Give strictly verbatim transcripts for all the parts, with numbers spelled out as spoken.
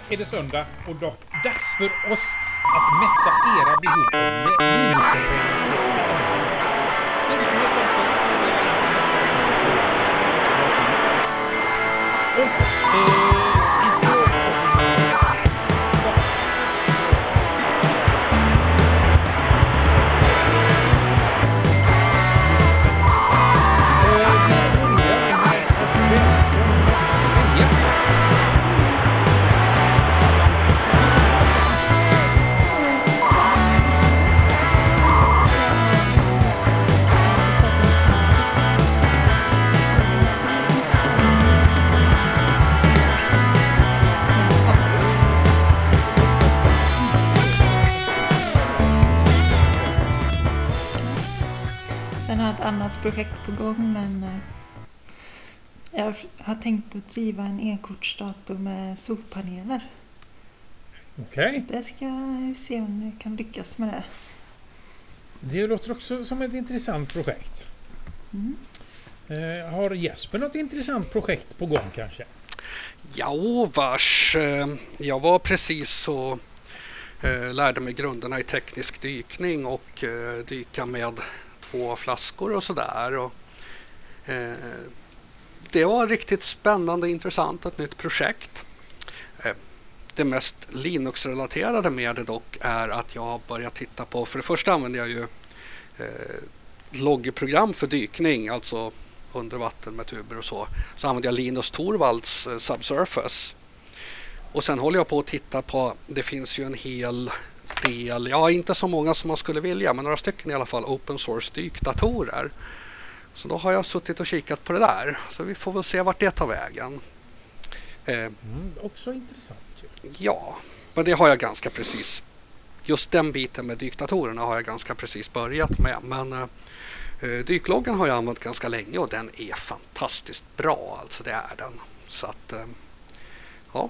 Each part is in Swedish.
är det söndag och då dags för oss att mätta era behov av Linux-servering. Vi ska helt enkelt spela in nästa och eh, annat projekt på gång, men jag har tänkt att driva en e-kortsdator med solpaneler. Okej. Okay. Det ska jag se om jag kan lyckas med det. Det låter också som ett intressant projekt. Mm. Eh, har Jesper något intressant projekt på gång kanske? Ja, vars. Jag var precis så eh, lärde mig grunderna i teknisk dykning och eh, dyka med två flaskor och sådär. Och, eh, det var riktigt spännande och intressant, ett nytt projekt. Eh, det mest Linux-relaterade med det dock är att jag har börjat titta på, för det första använder jag ju eh, loggprogram för dykning, alltså under vatten med tuber och så. Så använder jag Linus Torvalds eh, Subsurface. Och sen håller jag på att titta på, det finns ju en hel del, ja inte så många som man skulle vilja, men några stycken i alla fall, open source dykdatorer. Så då har jag suttit och kikat på det där. Så vi får väl se vart det tar vägen. Eh, mm, också intressant. Ja, men det har jag ganska precis. Just den biten med dykdatorerna har jag ganska precis börjat med. Men eh, dykloggen har jag använt ganska länge och den är fantastiskt bra. Alltså det är den. Så att, eh, ja.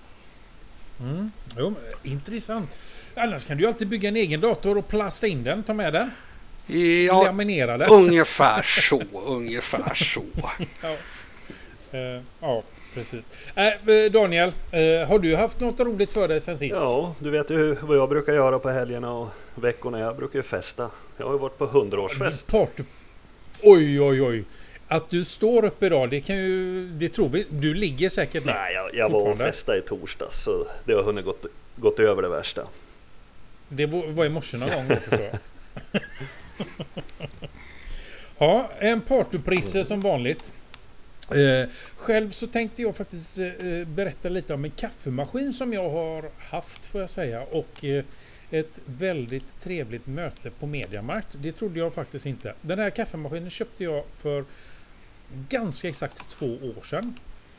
Mm, jo, intressant. Annars kan du ju alltid bygga en egen dator och plasta in den, ta med den. Ja, laminera den. Ungefär så, ungefär så. Ja. Uh, ja, precis. Uh, Daniel, uh, har du haft något roligt för dig sen sist? Ja, du vet ju vad jag brukar göra på helgerna och veckorna. Jag brukar ju festa. Jag har ju varit på hundraårsfest. Party. Oj, oj, oj. Att du står upp idag, det kan ju, det tror vi. Du ligger säkert ner. Nej, jag, jag var och festa i torsdags, så det har hunnit gått, gått över det värsta. Det var i morse någon gång, förstår jag. Ja, en partyprisse mm. som vanligt. Eh, själv så tänkte jag faktiskt eh, berätta lite om en kaffemaskin som jag har haft, får jag säga, och eh, ett väldigt trevligt möte på Mediamarkt. Det trodde jag faktiskt inte. Den här kaffemaskinen köpte jag för ganska exakt två år sedan.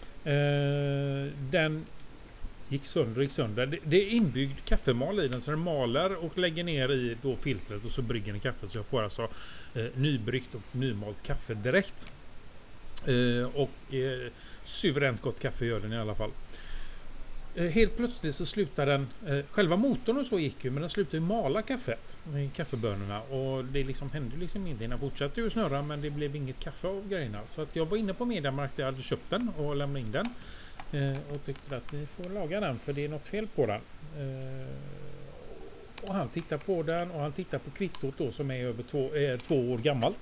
Eh, den gick sönder, gick sönder. Det, det är inbyggd kaffemal i den, så den maler och lägger ner i då filtret och så brygger den kaffe, så jag får alltså eh, nybryggt och nymalt kaffe direkt. Eh, och eh, suveränt gott kaffe gör den i alla fall. Eh, helt plötsligt så slutar den, eh, själva motorn och så gick ju, men den slutar ju mala kaffet i kaffebönorna, och det liksom hände liksom inte. Den fortsatte ju snurra, men det blev inget kaffe av grejerna. Så att jag var inne på Mediamarkt, jag hade köpt den och lämnade in den. Eh, och tyckte att vi får laga den, för det är något fel på den. Eh, och han tittar på den, och han tittar på kvittot då, som är över två, eh, två år gammalt.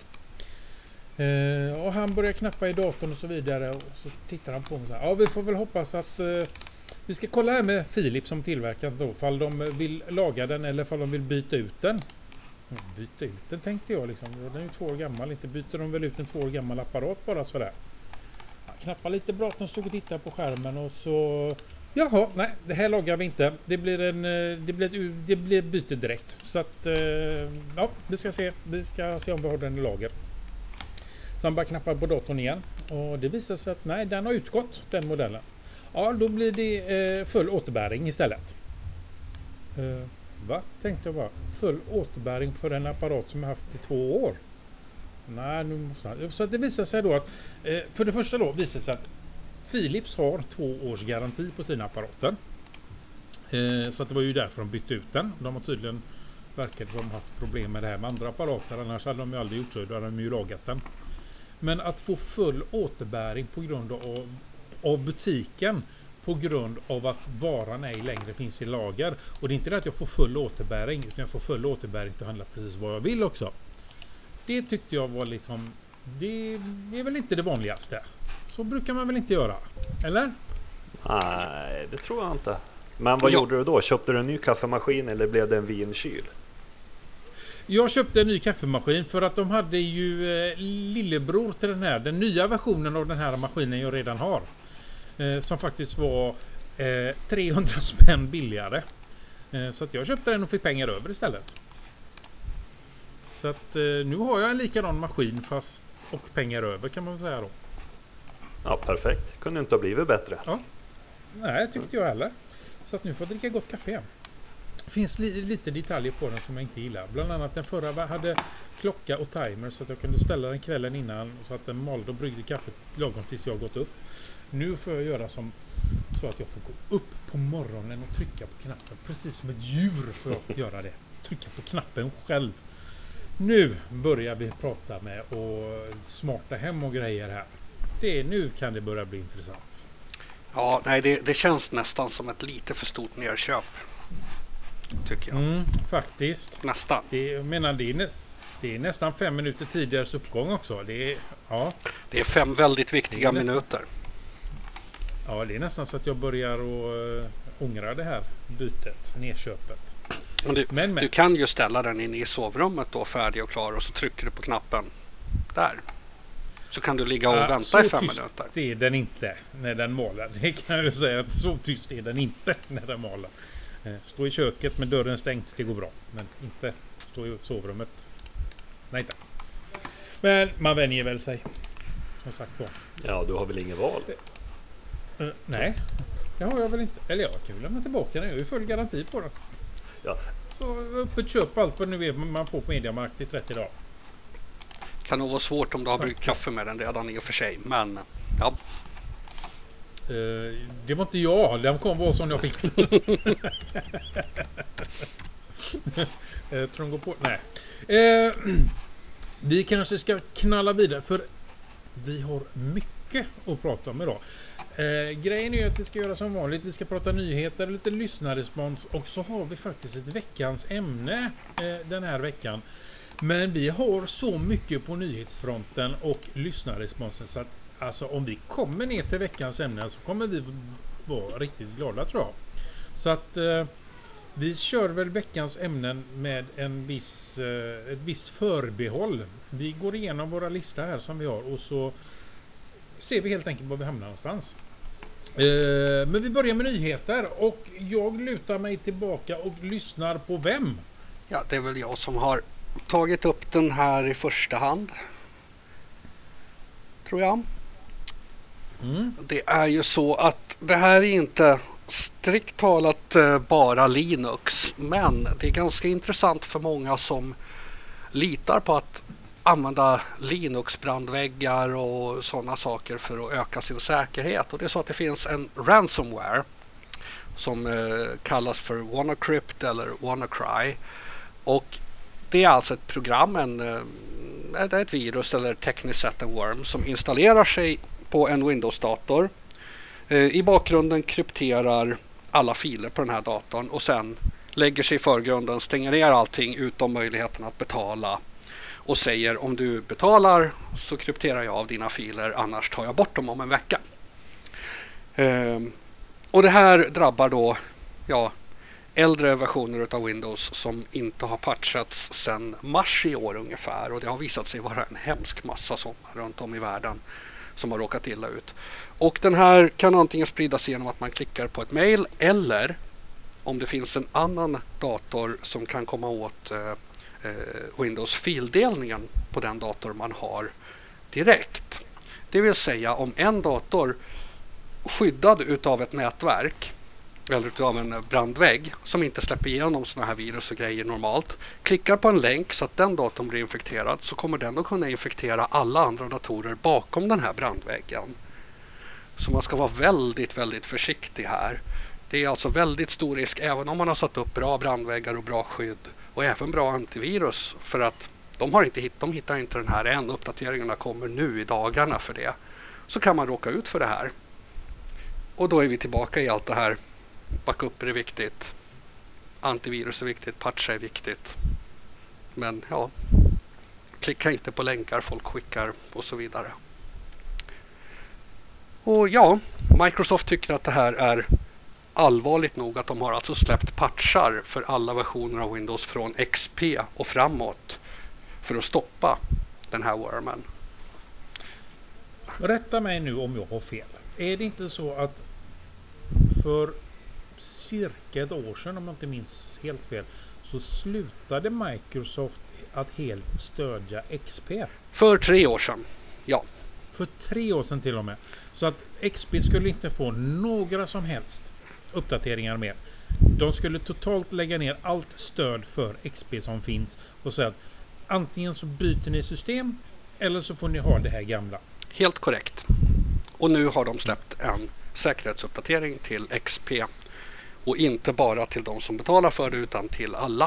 Eh, och han börjar knappa i datorn och så vidare, och så tittar han på mig så här: ja, vi får väl hoppas att eh, vi ska kolla här med Philips som tillverkar då, fall de vill laga den eller fall de vill byta ut den. Byta ut den, tänkte jag liksom. Den är ju två år gammal, inte byter de väl ut en två år gammal apparat bara sådär. Knappa lite bra, de stod och tittade på skärmen, och så jaha, nej, det här lagar vi inte. Det blir en det blir ett, det blir byte direkt. Så att ja, vi ska se vi ska se om vi har den i lager. Så han bara knappar på datorn igen, och det visar sig att nej, den har utgått, den modellen. Ja, då blir det full återbäring istället. Va? Tänkte jag bara. Full återbäring för en apparat som jag haft i två år. Nej, nu måste han. Så att det visar sig då att eh, för det första då visar sig att Philips har två års garanti på sina apparater. Eh, så att det var ju därför de bytte ut den. De har tydligen verkat som haft problem med det här med andra apparater, annars hade de ju aldrig gjort så, då hade de ju lagat den. Men att få full återbäring på grund av, av butiken på grund av att varan ej längre finns i lager. Och det är inte det att jag får full återbäring, utan jag får full återbäring till att handla precis vad jag vill också. Det tyckte jag var liksom, det är väl inte det vanligaste. Så brukar man väl inte göra, eller? Nej, det tror jag inte. Men vad Ja. gjorde du då? Köpte du en ny kaffemaskin eller blev det en vinkyl? Jag köpte en ny kaffemaskin för att de hade ju eh, lillebror till den här, den nya versionen av den här maskinen jag redan har. Eh, som faktiskt var eh, trehundra spänn billigare. Eh, så att jag köpte den och fick pengar över istället. Så att eh, nu har jag en likadan maskin fast och pengar över kan man säga då. Ja, perfekt. Kunde inte ha blivit bättre. Nej, tyckte jag heller. Så att nu får jag dricka gott kaffe igen. Det finns li- lite detaljer på den som jag inte gillar. Bland annat den förra hade klocka och timer så att jag kunde ställa den kvällen innan så att den malde och bryggde kaffet lagom tills jag gått upp. Nu får jag göra som så att jag får gå upp på morgonen och trycka på knappen. Precis som ett djur får jag göra det. Trycka på knappen själv. Nu börjar vi prata med och smarta hem och grejer här. Det, nu kan det börja bli intressant. Ja, nej, det, det känns nästan som ett lite för stort nerköp. Tycker jag. Mm, faktiskt. Nästan. Det, jag menar, det är, nä, det är nästan fem minuter tidigare uppgång också. Det är, ja, Det är fem väldigt viktiga Det är nästan- minuter. ja, det är nästan så att jag börjar att äh, ångra det här bytet, nedköpet. Men du, Men, men. du kan ju ställa den inne i sovrummet då, färdig och klar, och så trycker du på knappen där. Så kan du ligga och Ja, vänta så i fem tyst minuter. Det är den inte när den maler. Det kan jag ju säga att så tyst är den inte när den maler. Eh, Stå i köket med dörren stängd, det går bra. Men inte stå i sovrummet. Nej, inte. Men man vänjer väl sig. Som sagt var. Ja, du har väl ingen val? Uh, nej, det har jag väl inte. Eller jag kan väl lämna tillbaka den. Jag har ju full garanti på den. Ja. Så öppet köp allt vad nu är man får på Mediamarkt i trettio dagar. Kan nog vara svårt om du har bryggt kaffe med den redan i och för sig. Men ja, Uh, det var inte jag. Den kom vara som jag fick. uh, tror de går på? Nej. Uh, vi kanske ska knalla vidare för vi har mycket att prata om idag. Uh, grejen är ju att vi ska göra som vanligt. Vi ska prata nyheter, lite lyssnarrespons och så har vi faktiskt ett veckans ämne uh, den här veckan. Men vi har så mycket på nyhetsfronten och lyssnarresponsen så att alltså om vi kommer ner till veckans ämne så kommer vi vara riktigt glada tror jag. Så att eh, vi kör väl veckans ämnen med en viss, eh, ett visst förbehåll. Vi går igenom våra listor här som vi har och så ser vi helt enkelt var vi hamnar någonstans. Eh, men vi börjar med nyheter och jag lutar mig tillbaka och lyssnar på vem? ja, det är väl jag som har tagit upp den här i första hand. Tror jag. Mm. Det är ju så att det här är inte strikt talat eh, bara Linux, men det är ganska intressant för många som litar på att använda Linux-brandväggar och sådana saker för att öka sin säkerhet. Och det är så att det finns en ransomware som eh, kallas för WannaCrypt eller WannaCry. Och det är alltså ett program, en, eh, det är ett virus eller tekniskt sett en worm som installerar sig på en Windows-dator. Eh, I bakgrunden krypterar alla filer på den här datorn och sen lägger sig i förgrunden, stänger ner allting utom möjligheten att betala och säger om du betalar så krypterar jag av dina filer, annars tar jag bort dem om en vecka. Eh, och det här drabbar då ja, äldre versioner av Windows som inte har patchats sedan mars i år ungefär, och det har visat sig vara en hemsk massa sådana runt om i världen som har råkat illa ut. Och den här kan antingen spridas genom att man klickar på ett mail eller om det finns en annan dator som kan komma åt eh, eh, Windows fildelningen på den dator man har direkt. Det vill säga om en dator skyddad utav ett nätverk eller utav en brandvägg som inte släpper igenom sådana här virus och grejer normalt, klickar på en länk så att den datorn blir infekterad, så kommer den att kunna infektera alla andra datorer bakom den här brandväggen. Så man ska vara väldigt, väldigt försiktig här. Det är alltså väldigt stor risk även om man har satt upp bra brandväggar och bra skydd och även bra antivirus, för att de, har inte hitt, de hittar inte den här än. Uppdateringarna kommer nu i dagarna för det. Så kan man råka ut för det här. och då är vi tillbaka i allt det här. Backup är viktigt. Antivirus är viktigt. Patch är viktigt. Men ja, klicka inte på länkar folk skickar och så vidare. Och ja, Microsoft tycker att det här är allvarligt nog att de har alltså släppt patchar för alla versioner av Windows från X P och framåt för att stoppa den här wormen. Rätta mig nu om jag har fel. Är det inte så att för cirka ett år sedan, om jag inte minns helt fel, så slutade Microsoft att helt stödja X P? För tre år sedan, ja. För tre år sedan till och med. Så att X P skulle inte få några som helst uppdateringar mer. De skulle totalt lägga ner allt stöd för X P som finns och säga att antingen så byter ni system eller så får ni ha det här gamla. Helt korrekt. Och nu har de släppt en säkerhetsuppdatering till X P. Och inte bara till de som betalar för det utan till alla.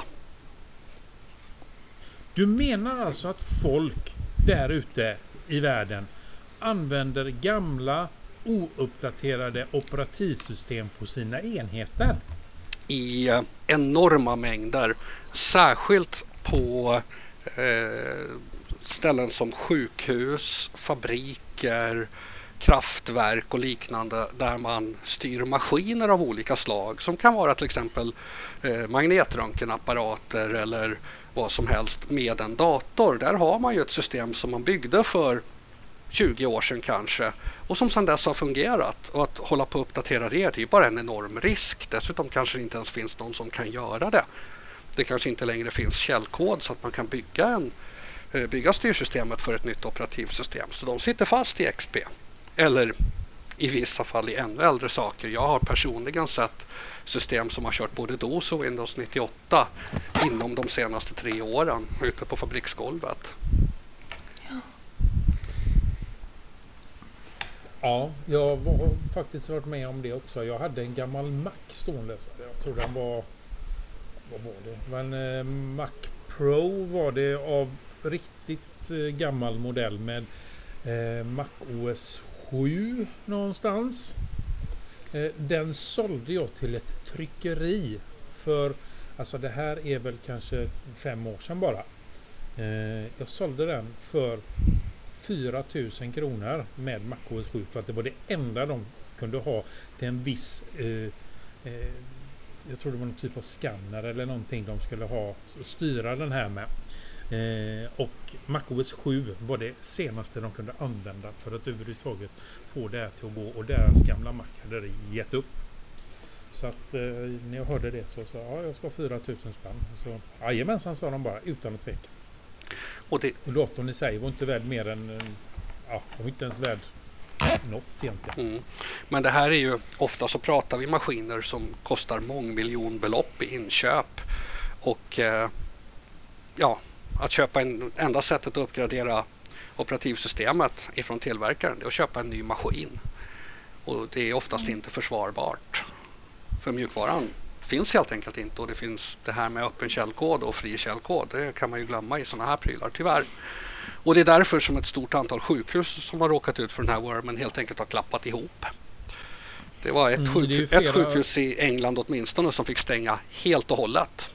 Du menar alltså att folk där ute i världen använder gamla ouppdaterade operativsystem på sina enheter? I eh, enorma mängder. Särskilt på eh, ställen som sjukhus, fabriker, kraftverk och liknande där man styr maskiner av olika slag som kan vara till exempel eh, magnetröntgenapparater eller vad som helst med en dator. Där har man ju ett system som man byggde för tjugo år sedan kanske och som sedan dess har fungerat, och att hålla på att uppdatera det är ju bara en enorm risk. Dessutom kanske det inte ens finns någon som kan göra det. Det kanske inte längre finns källkod så att man kan bygga, en, bygga styrsystemet för ett nytt operativsystem. Så de sitter fast i X P. Eller i vissa fall i ännu äldre saker. Jag har personligen sett system som har kört både DOS och Windows nittioåtta inom de senaste tre åren ute på fabriksgolvet. Ja, jag har faktiskt varit med om det också. Jag hade en gammal Mac stående. Jag tror den var... Vad var det? Det var en eh, Mac Pro var det av riktigt eh, gammal modell med eh, Mac O S sju någonstans. Eh, den sålde jag till ett tryckeri för... Alltså det här är väl kanske fem år sedan bara. Eh, jag sålde den för fyra tusen kronor med Mac O S sju för att det var det enda de kunde ha till en viss eh, eh, jag tror det var någon typ av scanner eller någonting de skulle ha och styra den här med. Eh, och Mac O S sju var det senaste de kunde använda för att överhuvudtaget få det här till att gå, och deras gamla Mac hade det gett upp. Så att eh, när jag hörde det så sa ja, jag ska ha fyra tusen spänn. Så jajamensan, sa de bara utan att tveka. Och det... Och datorn i sig var inte värd mer än, ja, de var inte ens värd något egentligen. Mm. Men det här är ju, ofta så pratar vi maskiner som kostar mångmiljonbelopp i inköp. Och eh, ja, att köpa en, enda sättet att uppgradera operativsystemet ifrån tillverkaren, det är att köpa en ny maskin. Och det är oftast inte försvarbart. För mjukvaran finns helt enkelt inte, och det finns det här med öppen källkod och fri källkod. Det kan man ju glömma i sådana här prylar, tyvärr. Och det är därför som ett stort antal sjukhus som har råkat ut för den här wormen helt enkelt har klappat ihop. Det var ett, mm, sjuk- flera... ett sjukhus i England åtminstone som fick stänga helt och hållet.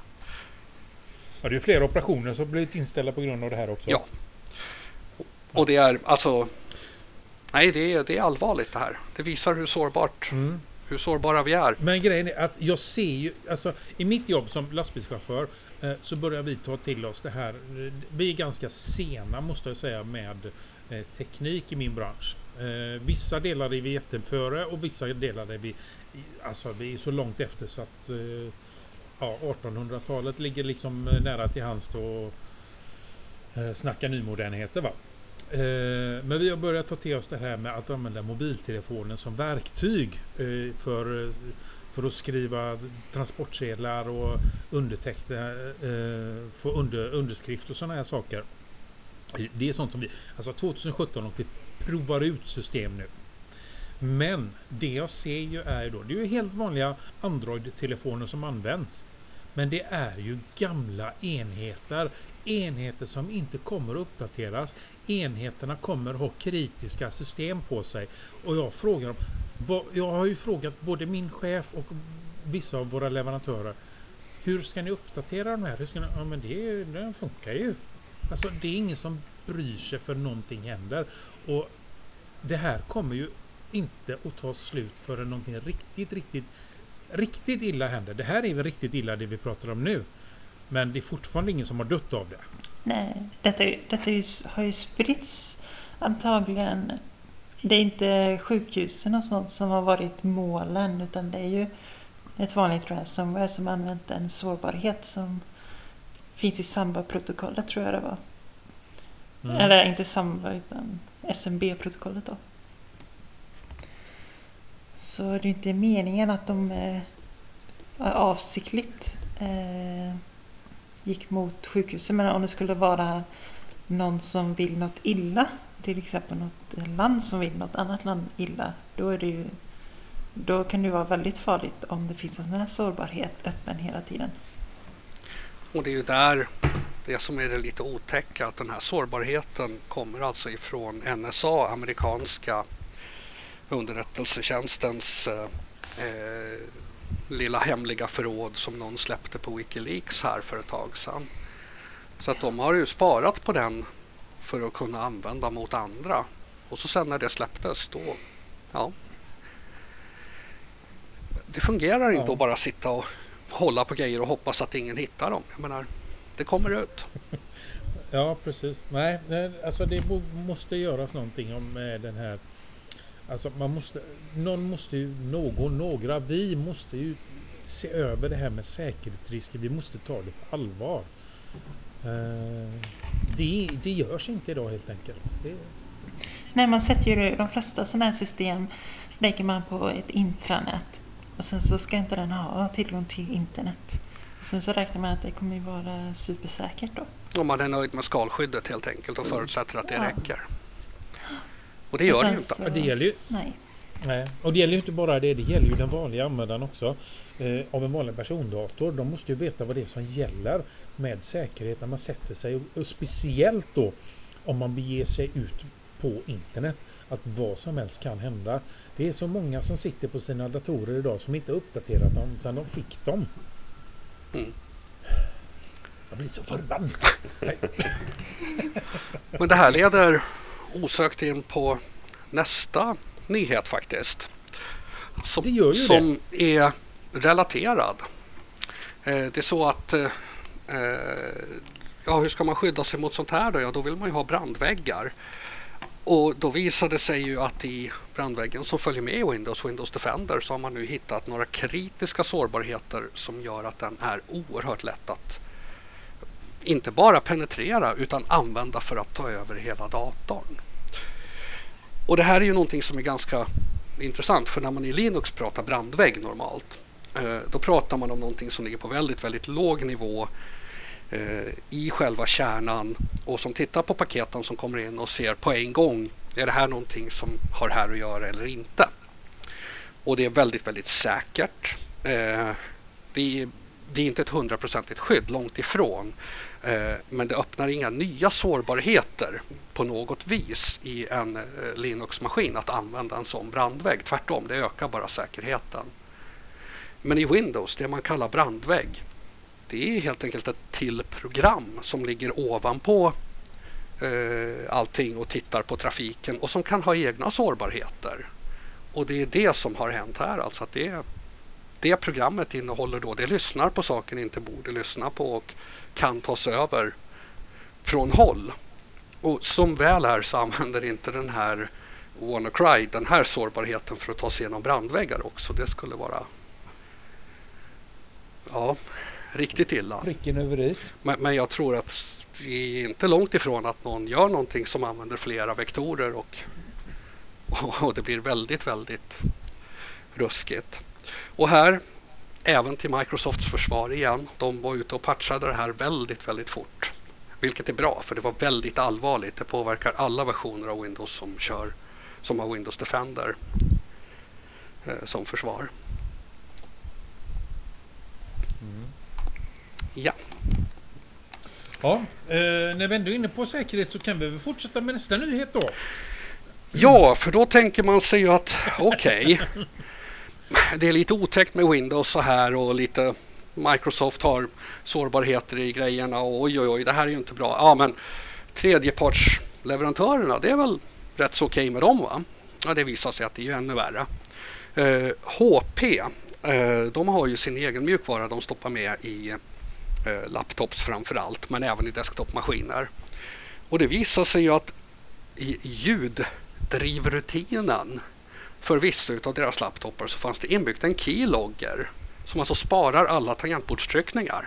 Ja, det är flera operationer som blivit inställda på grund av det här också. Ja. Och det är alltså... Nej, det är, det är allvarligt det här. Det visar hur sårbart... Mm. Hur sårbara vi är. Men grejen är att jag ser ju, alltså i mitt jobb som lastbilschaufför eh, så börjar vi ta till oss det här. Vi är ganska sena, måste jag säga, med eh, teknik i min bransch. Eh, vissa delar är vi jätteföre och vissa delar är vi, alltså vi är så långt efter så att eh, ja, artonhundratalet ligger liksom nära till hands och eh, snacka nymodernheter, va. Men vi har börjat ta till oss det här med att använda mobiltelefonen som verktyg för, för att skriva transportsedlar och underteckna, få under, underskrift och sådana här saker. Det är sånt som vi, alltså tjugohundrasjutton, och vi provar ut system nu. Men det jag ser ju är då, det är ju helt vanliga Android-telefoner som används. Men det är ju gamla enheter. Enheter som inte kommer att uppdateras. Enheterna kommer att ha kritiska system på sig. Och jag frågar dem, vad, jag har ju frågat både min chef och vissa av våra leverantörer. Hur ska ni uppdatera de här? Hur ska ni, ja, men det, det funkar ju. Alltså det är ingen som bryr sig för någonting händer. Och det här kommer ju inte att ta slut förrän någonting riktigt, riktigt, riktigt illa händer. Det här är väl riktigt illa det vi pratar om nu. Men det är fortfarande ingen som har dött av det. Nej, detta, är- detta är ju, har ju spritts antagligen. Det är inte sjukhusen och sånt som har varit målen, utan det är ju ett vanligt ransomware som använt en sårbarhet som finns i Samba-protokollet, tror jag det var. Mm. Eller inte Samba, utan S M B-protokollet då. Så det är inte meningen att de eh, avsiktligt eh, gick mot sjukhusen. Men om det skulle vara någon som vill något illa, till exempel något land som vill något annat land illa, då är det ju, då kan det vara väldigt farligt om det finns en sån här sårbarhet öppen hela tiden. Och det är ju där det som är det lite otäcka, att den här sårbarheten kommer alltså ifrån N S A, amerikanska underrättelsetjänstens eh, eh, lilla hemliga förråd som någon släppte på Wikileaks här för ett tag sedan. Så att de har ju sparat på den för att kunna använda mot andra. Och så sen när det släpptes då, ja. Det fungerar inte Ja. att bara sitta och hålla på grejer och hoppas att ingen hittar dem. Jag menar, det kommer ut. Ja, precis. Nej, nej, alltså det bo- måste göras någonting om eh, den här. Alltså man måste, någon måste ju, någon, några, vi måste ju se över det här med säkerhetsrisker. Vi måste ta det på allvar. Eh, det, det görs inte idag helt enkelt. Det, Nej, man sätter ju de flesta sådana här system lägger man på ett intranät. Och sen så ska inte den ha tillgång till internet. Och sen så räknar man att det kommer ju vara supersäkert då. Om man är nöjd med skalskyddet helt enkelt och förutsätter att det Ja. räcker. Och det Och gör sen det ju inte. så- men det gäller ju, Nej. nej, och det gäller ju inte bara det, det gäller ju den vanliga användaren också. Eh, av en vanlig persondator. De måste ju veta vad det är som gäller med säkerhet när man sätter sig. Och, och speciellt då om man beger sig ut på internet. Att vad som helst kan hända. Det är så många som sitter på sina datorer idag som inte uppdaterat dem sedan de fick dem. Mm. Jag blir så förbannad. Nej. Men det här leder osökt in på nästa nyhet faktiskt. Som, Det gör ju som är relaterad. Eh, det är så att eh, ja, hur ska man skydda sig mot sånt här då? Ja, då vill man ju ha brandväggar. Och då visade det sig ju att i brandväggen som följer med Windows, Windows Defender, så har man nu hittat några kritiska sårbarheter som gör att den är oerhört lätt att inte bara penetrera utan använda för att ta över hela datorn. Och det här är ju någonting som är ganska intressant, för när man i Linux pratar brandvägg normalt, eh, då pratar man om någonting som ligger på väldigt, väldigt låg nivå eh, i själva kärnan och som tittar på paketen som kommer in och ser på en gång, är det här någonting som har här att göra eller inte? Och det är väldigt, väldigt säkert. Eh, det är, det är inte ett hundraprocentigt skydd, långt ifrån. Eh, men det öppnar inga nya sårbarheter på något vis i en eh, Linux-maskin att använda en sån brandvägg. Tvärtom, det ökar bara säkerheten. Men i Windows, det man kallar brandvägg, det är helt enkelt ett till program som ligger ovanpå eh, allting och tittar på trafiken och som kan ha egna sårbarheter. Och det är det som har hänt här, alltså att det, det programmet innehåller då, det lyssnar på saker det inte borde lyssna på och kan tas över från håll. Och som väl är så använder inte den här WannaCry den här sårbarheten för att ta sig igenom brandväggar också. Det skulle vara ja, riktigt illa. Pricken över ut. Men, men jag tror att vi är inte långt ifrån att någon gör någonting som använder flera vektorer och, och det blir väldigt, väldigt ruskigt. Och här, även till Microsofts försvar igen, de var ute och patchade det här väldigt, väldigt fort. Vilket är bra, för det var väldigt allvarligt. Det påverkar alla versioner av Windows som kör, som har Windows Defender eh, som försvar. Mm. Ja. Ja, eh, när vi ändå är inne på säkerhet så kan vi väl fortsätta med nästa nyhet då. Ja, för då tänker man sig ju att okej, okay, det är lite otäckt med Windows så här och lite Microsoft har sårbarheter i grejerna och oj oj oj, det här är ju inte bra. Ja, men tredjepartsleverantörerna, det är väl rätt så okej okay med dem, va? Ja, det visar sig att det är ju ännu värre. Eh, H P, eh, de har ju sin egen mjukvara de stoppar med i eh, laptops framför allt, men även i desktopmaskiner. Och det visar sig ju att i ljuddrivrutinen för vissa av deras laptopar så fanns det inbyggt en keylogger som alltså sparar alla tangentbordstryckningar.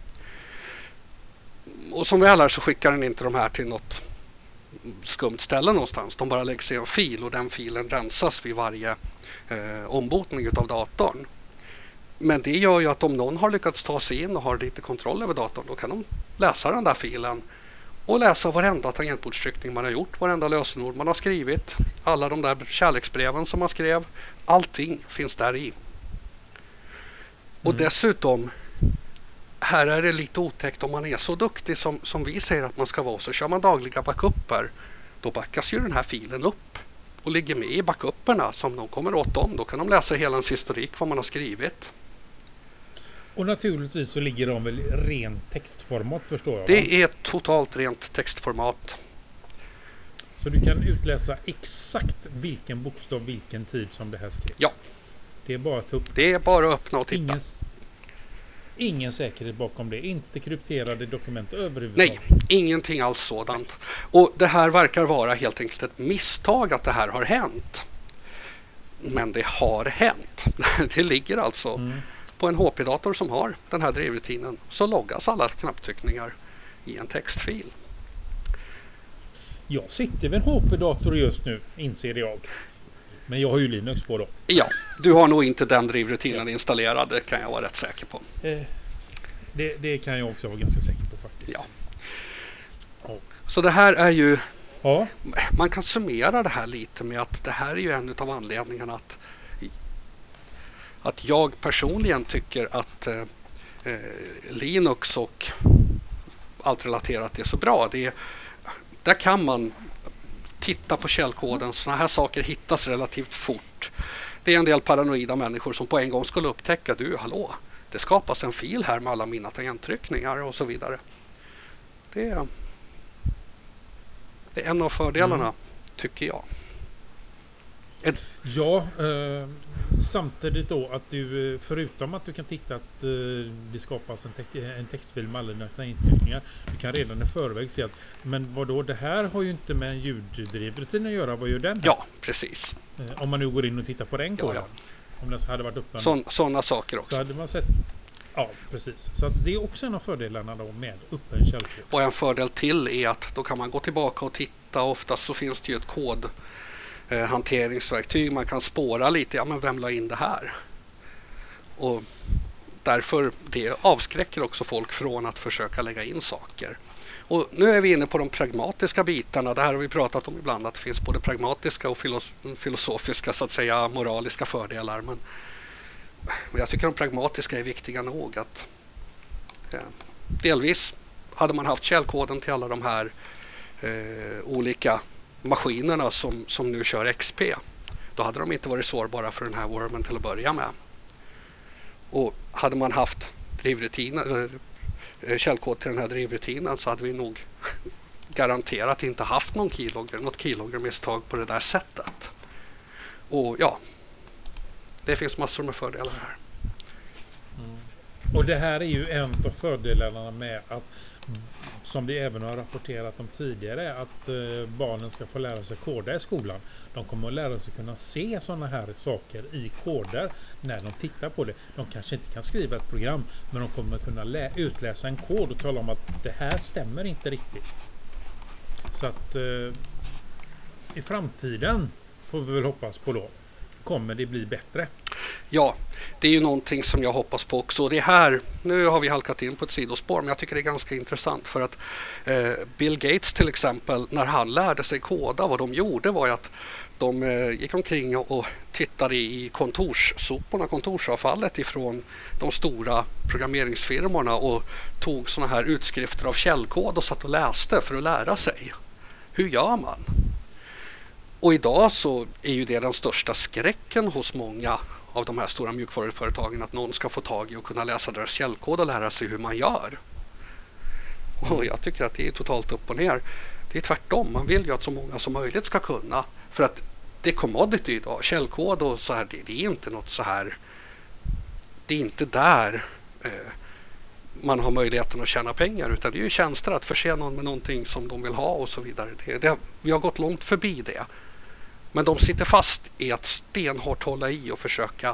Och som vi alla så skickar den inte de här till något skumt ställe någonstans. De bara läggs i en fil och den filen rensas vid varje eh, ombotning av datorn. Men det gör ju att om någon har lyckats ta sig in och har lite kontroll över datorn, då kan de läsa den där filen och läsa varenda tangentbordstryckning man har gjort, varenda lösenord man har skrivit, alla de där kärleksbreven som man skrev, allting finns där i. Och mm. dessutom, här är det lite otäckt om man är så duktig som, som vi säger att man ska vara, så kör man dagliga backuper, då backas ju den här filen upp och ligger med i backuperna som de kommer åt dem. Då kan de läsa hela ens historik vad man har skrivit. Och naturligtvis så ligger de väl i ren textformat, förstår jag. Det är totalt rent textformat. Så du kan utläsa exakt vilken bokstav, vilken tid som det här skrevs? Ja. Det är bara att ta upp. Det är bara att öppna och titta. Ingen, ingen säkerhet bakom det. Inte krypterade dokument överhuvudtaget. Nej, ingenting alls sådant. Och det här verkar vara helt enkelt ett misstag att det här har hänt. Men det har hänt. Det ligger alltså mm. på en H P-dator som har den här drivrutinen, så loggas alla knapptryckningar i en textfil. Jag sitter vid en H P-dator just nu, inser jag. Men jag har ju Linux på då. Ja, du har nog inte den drivrutinen ja. installerad, det kan jag vara rätt säker på. Eh, det, det kan jag också vara ganska säker på faktiskt. Ja. Oh. Så det här är ju... Ja. Man kan summera det här lite med att det här är ju en av anledningarna att att jag personligen tycker att eh, Linux och allt relaterat är så bra. Det är, där kan man titta på källkoden. Såna här saker hittas relativt fort. Det är en del paranoida människor som på en gång skulle upptäcka, du, hallå, det skapas en fil här med alla mina tangenttryckningar och så vidare. Det är, det är en av fördelarna, mm. tycker jag. En... Ja, eh, samtidigt då att du, förutom att du kan titta att eh, det skapas en, te- en textfil med alla dina tangentttryckningar, du kan redan i förväg se att, men vadå, det här har ju inte med en ljuddrivrutin att göra, vad gör den här? Ja, precis. Eh, om man nu går in och tittar på den koden. Ja, ja. Om den hade varit öppen. Sån, sådana saker också. Så hade man sett, ja, precis. Så att det är också en av fördelarna då med öppen källkod. Och en fördel till är att då kan man gå tillbaka och titta. Oftast så finns det ju ett kod eh, hanteringsverktyg. Man kan spåra lite, ja men vem la in det här? Och därför det avskräcker också folk från att försöka lägga in saker. Och nu är vi inne på de pragmatiska bitarna. Det här har vi pratat om ibland, att det finns både pragmatiska och filos- filosofiska, så att säga, moraliska fördelar. Men, men jag tycker de pragmatiska är viktiga nog. Att, ja, delvis hade man haft källkoden till alla de här eh, olika maskinerna som, som nu kör X P. Då hade de inte varit sårbara för den här wormen till att börja med. Och hade man haft drivrutiner, källkod till den här drivrutinen, så hade vi nog garanterat inte haft någon keylogger, något keyloggermisstag på det där sättet. Och ja, det finns massor med fördelar här. Mm. Och det här är ju en av fördelarna med att, som vi även har rapporterat om tidigare, att eh, barnen ska få lära sig koda i skolan. De kommer att lära sig kunna se sådana här saker i koder när de tittar på det. De kanske inte kan skriva ett program, men de kommer att kunna lä- utläsa en kod och tala om att det här stämmer inte riktigt. Så att eh, i framtiden, får vi väl hoppas på då, kommer det bli bättre. Ja, det är ju någonting som jag hoppas på också. Det här, nu har vi halkat in på ett sidospår, men jag tycker det är ganska intressant för att eh, Bill Gates till exempel, när han lärde sig koda, vad de gjorde var att de eh, gick omkring och, och tittade i kontorssoporna, kontorsavfallet ifrån de stora programmeringsfirmorna och tog såna här utskrifter av källkod och satt och läste för att lära sig. Hur gör man? Och idag så är ju det den största skräcken hos många av de här stora mjukvaruföretagen, att någon ska få tag i och kunna läsa deras källkod och lära sig hur man gör. Och jag tycker att det är totalt upp och ner. Det är tvärtom, man vill ju att så många som möjligt ska kunna. För att det är commodity idag, källkod och så här, det, det är inte något så här, det är inte där eh, man har möjligheten att tjäna pengar, utan det är ju tjänster, att förse någon med någonting som de vill ha och så vidare. Det, det, vi har gått långt förbi det. Men de sitter fast i att stenhårt hålla i och försöka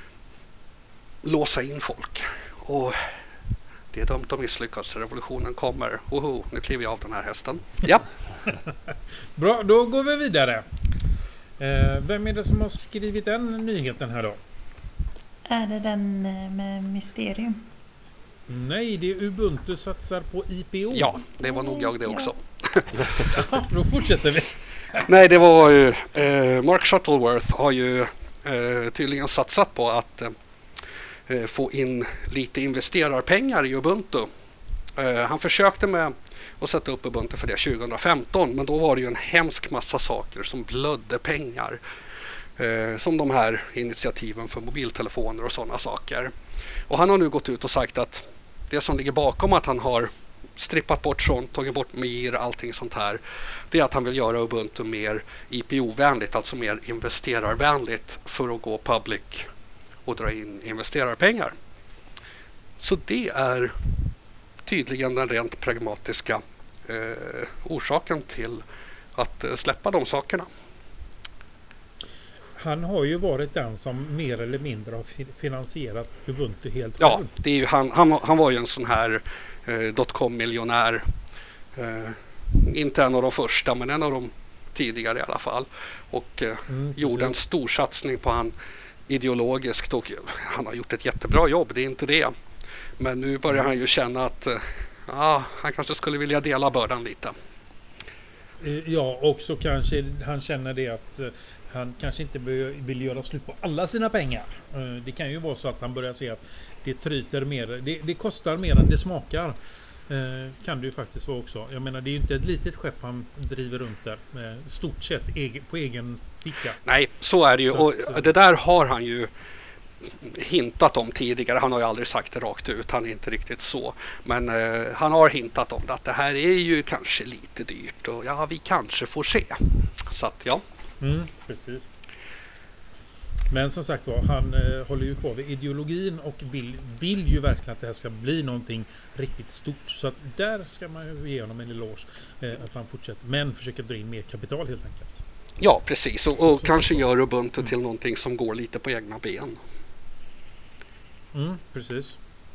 låsa in folk. Och det är dumt att misslyckas. Revolutionen kommer. Oho, nu kliver jag av den här hästen. Ja. Bra, då går vi vidare. Eh, vem är det som har skrivit den nyheten här då? Är det den med Mysterium? Nej, det är Ubuntu satsar på I P O. Ja, det var nog jag det också. Ja, då fortsätter vi. Nej, det var ju eh, Mark Shuttleworth har ju eh, tydligen satsat på att eh, få in lite investerarpengar i Ubuntu. Eh, han försökte med att sätta upp Ubuntu för det tjugo femton, men då var det ju en hemsk massa saker som blödde pengar. Eh, som de här initiativen för mobiltelefoner och sådana saker. Och han har nu gått ut och sagt att det som ligger bakom att han har strippat bort sånt, tagit bort Mir, allting sånt här, det är att han vill göra Ubuntu mer I P O-vänligt, alltså mer investerarvänligt, för att gå public och dra in investerarpengar. Så det är tydligen den rent pragmatiska eh, orsaken till att eh, släppa de sakerna. Han har ju varit den som mer eller mindre har finansierat Ubuntu helt Ja, själv. det är ju han, han, han var ju en sån här eh, dotcom-miljonär. Eh, inte en av de första, men en av de tidigare i alla fall. Och eh, Mm, gjorde en precis. stor satsning på han ideologiskt. Och han har gjort ett jättebra jobb, det är inte det. Men nu börjar han ju känna att eh, ja, han kanske skulle vilja dela bördan lite. Eh, Ja, och så kanske han känner det att eh, han kanske inte be- vill göra slut på alla sina pengar. Eh, Det kan ju vara så att han börjar se att det tryter mer, det, det kostar mer än det smakar. Eh, Kan det ju faktiskt vara också. Jag menar, det är ju inte ett litet skepp han driver runt där. Med stort sett egen, på egen ficka. Nej, så är det ju. Så Och att, eh, det där har han ju hintat om tidigare. Han har ju aldrig sagt det rakt ut. Han är inte riktigt så. Men eh, han har hintat om det, att det här är ju kanske lite dyrt. Och ja, vi kanske får se. Så att ja. Mm, precis. Men som sagt var, han eh, håller ju kvar vid ideologin och vill, vill ju verkligen att det här ska bli någonting riktigt stort. Så att där ska man ju ge honom en eloge eh, att han fortsätter. Men försöker dra in mer kapital helt enkelt. Ja, precis. Och, och kanske gör Ubuntu till någonting som går lite på egna ben. Mm, precis.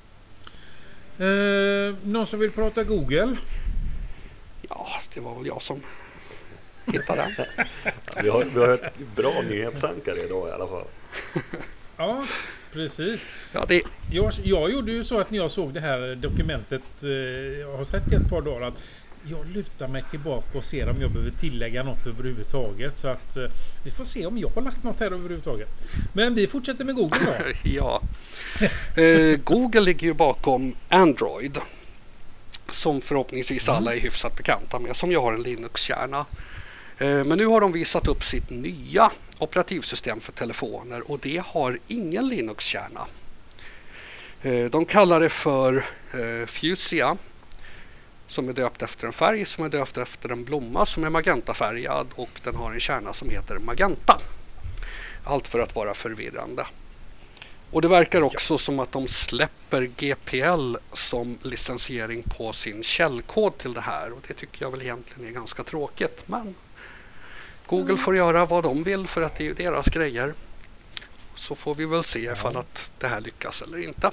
Eh, någon som vill prata Google? Ja, det var väl jag som hittade. Vi har, vi har ett bra nyhetsankare idag i alla fall. Ja, precis. Ja, det, Jag, jag gjorde ju så att när jag såg det här dokumentet, eh, jag har sett det ett par dagar, att jag lutar mig tillbaka och ser om jag behöver tillägga något överhuvudtaget. Så att eh, vi får se om jag har lagt något här överhuvudtaget. Men vi fortsätter med Google då. ja. Eh, Google ligger ju bakom Android. Som förhoppningsvis alla är hyfsat bekanta med. Som ju har en Linux-kärna. Eh, men nu har de visat upp sitt nya operativsystem för telefoner. Och det har ingen Linux-kärna. Eh, de kallar det för eh, Fuchsia. Som är döpt efter en färg som är döpt efter en blomma som är magentafärgad. Och den har en kärna som heter Magenta. Allt för att vara förvirrande. Och det verkar också som att de släpper G P L som licensiering på sin källkod till det här. Och det tycker jag väl egentligen är ganska tråkigt. Men Google får göra vad de vill, för att det är ju deras grejer. Så får vi väl se ifall att det här lyckas eller inte.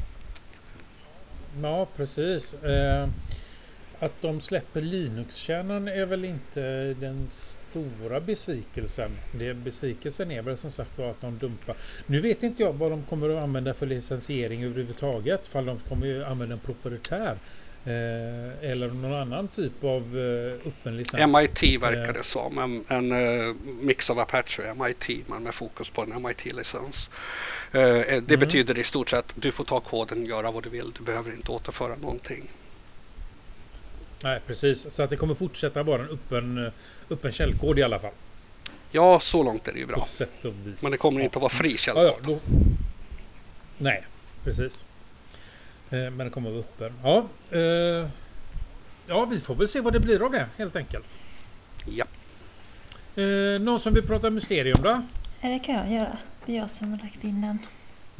Ja, precis. Eh, att de släpper Linux-kärnan är väl inte den stora besvikelsen. Det besvikelsen är väl som sagt var att de dumpar. Nu vet inte jag vad de kommer att använda för licensiering överhuvudtaget. För de kommer att använda en proprietär eh, eller någon annan typ av eh, öppen licens. M I T verkar det som. En, en uh, mix av Apache och M I T, men med fokus på en M I T-licens. Uh, det Mm. betyder i stort sett att du får ta koden och göra vad du vill. Du behöver inte återföra någonting. Nej, precis. Så att det kommer fortsätta vara en öppen, öppen källkod i alla fall. Ja, så långt är det ju bra. På sätt och vis. Men det kommer ja. inte att vara fri Ja, källkod. ja, då... Nej, precis. Eh, men det kommer att vara öppen. Ja, eh... ja, vi får väl se vad det blir av det, helt enkelt. Ja. Eh, någon som vill prata mysterium då? Ja, det kan jag göra. Det är jag som har lagt in den.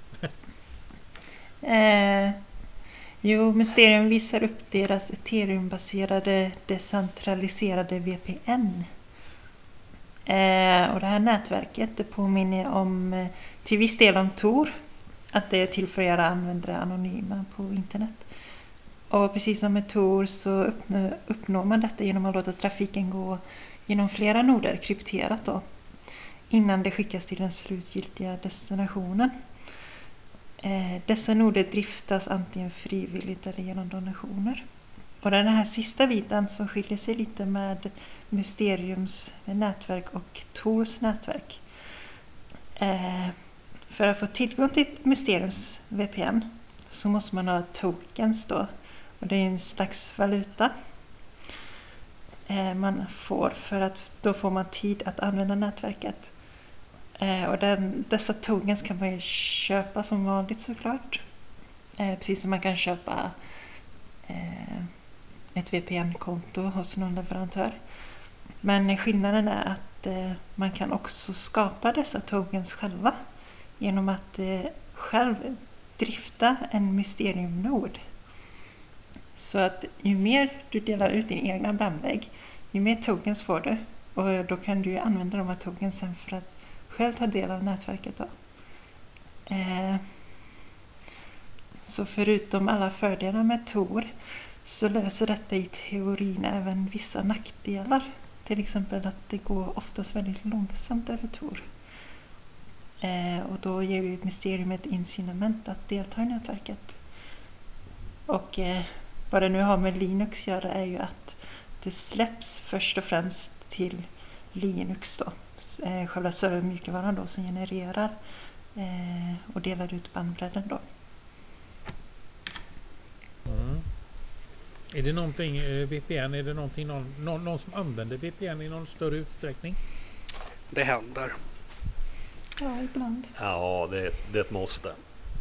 eh, jo, Mysterium visar upp deras Ethereum-baserade decentraliserade V P N. Eh, och det här nätverket det påminner om eh, till viss del om Tor. Att det är till för att göra användare anonyma på internet. Och precis som med Tor så uppnår, uppnår man detta genom att låta trafiken gå genom flera noder krypterat då. Innan det skickas till den slutgiltiga destinationen. Eh, dessa noder driftas antingen frivilligt eller genom donationer. Och den här sista biten som skiljer sig lite med Mysteriums nätverk och Tors nätverk. Eh, för att få tillgång till Mysteriums V P N så måste man ha tokens då. Och det är en slags valuta eh, man får för att då får man tid att använda nätverket. Eh, och den, dessa tokens kan man ju köpa som vanligt såklart. Eh, precis som man kan köpa eh, ett V P N-konto hos någon leverantör. Men skillnaden är att eh, man kan också skapa dessa tokens själva genom att eh, själv drifta en Mysterium-nod. Så att ju mer du delar ut din egna brandvägg, ju mer tokens får du. Och då kan du använda de här tokensen för att själv ta del av nätverket då. Eh, så förutom alla fördelar med Tor så löser detta i teorin även vissa nackdelar. Till exempel att det går oftast väldigt långsamt över Tor. Eh, och då ger ju Mysterium ett incitament att delta i nätverket. Och eh, vad det nu har med Linux att göra är ju att det släpps först och främst till Linux då. Eh, själva servermjukvaran då som genererar eh, och delar ut bandbredden då. Mm. Är det någonting eh, V P N? Är det någonting någon, någon, någon som använder V P N i någon större utsträckning? Det händer. Ja, ibland. Ja, det är, det är ett måste.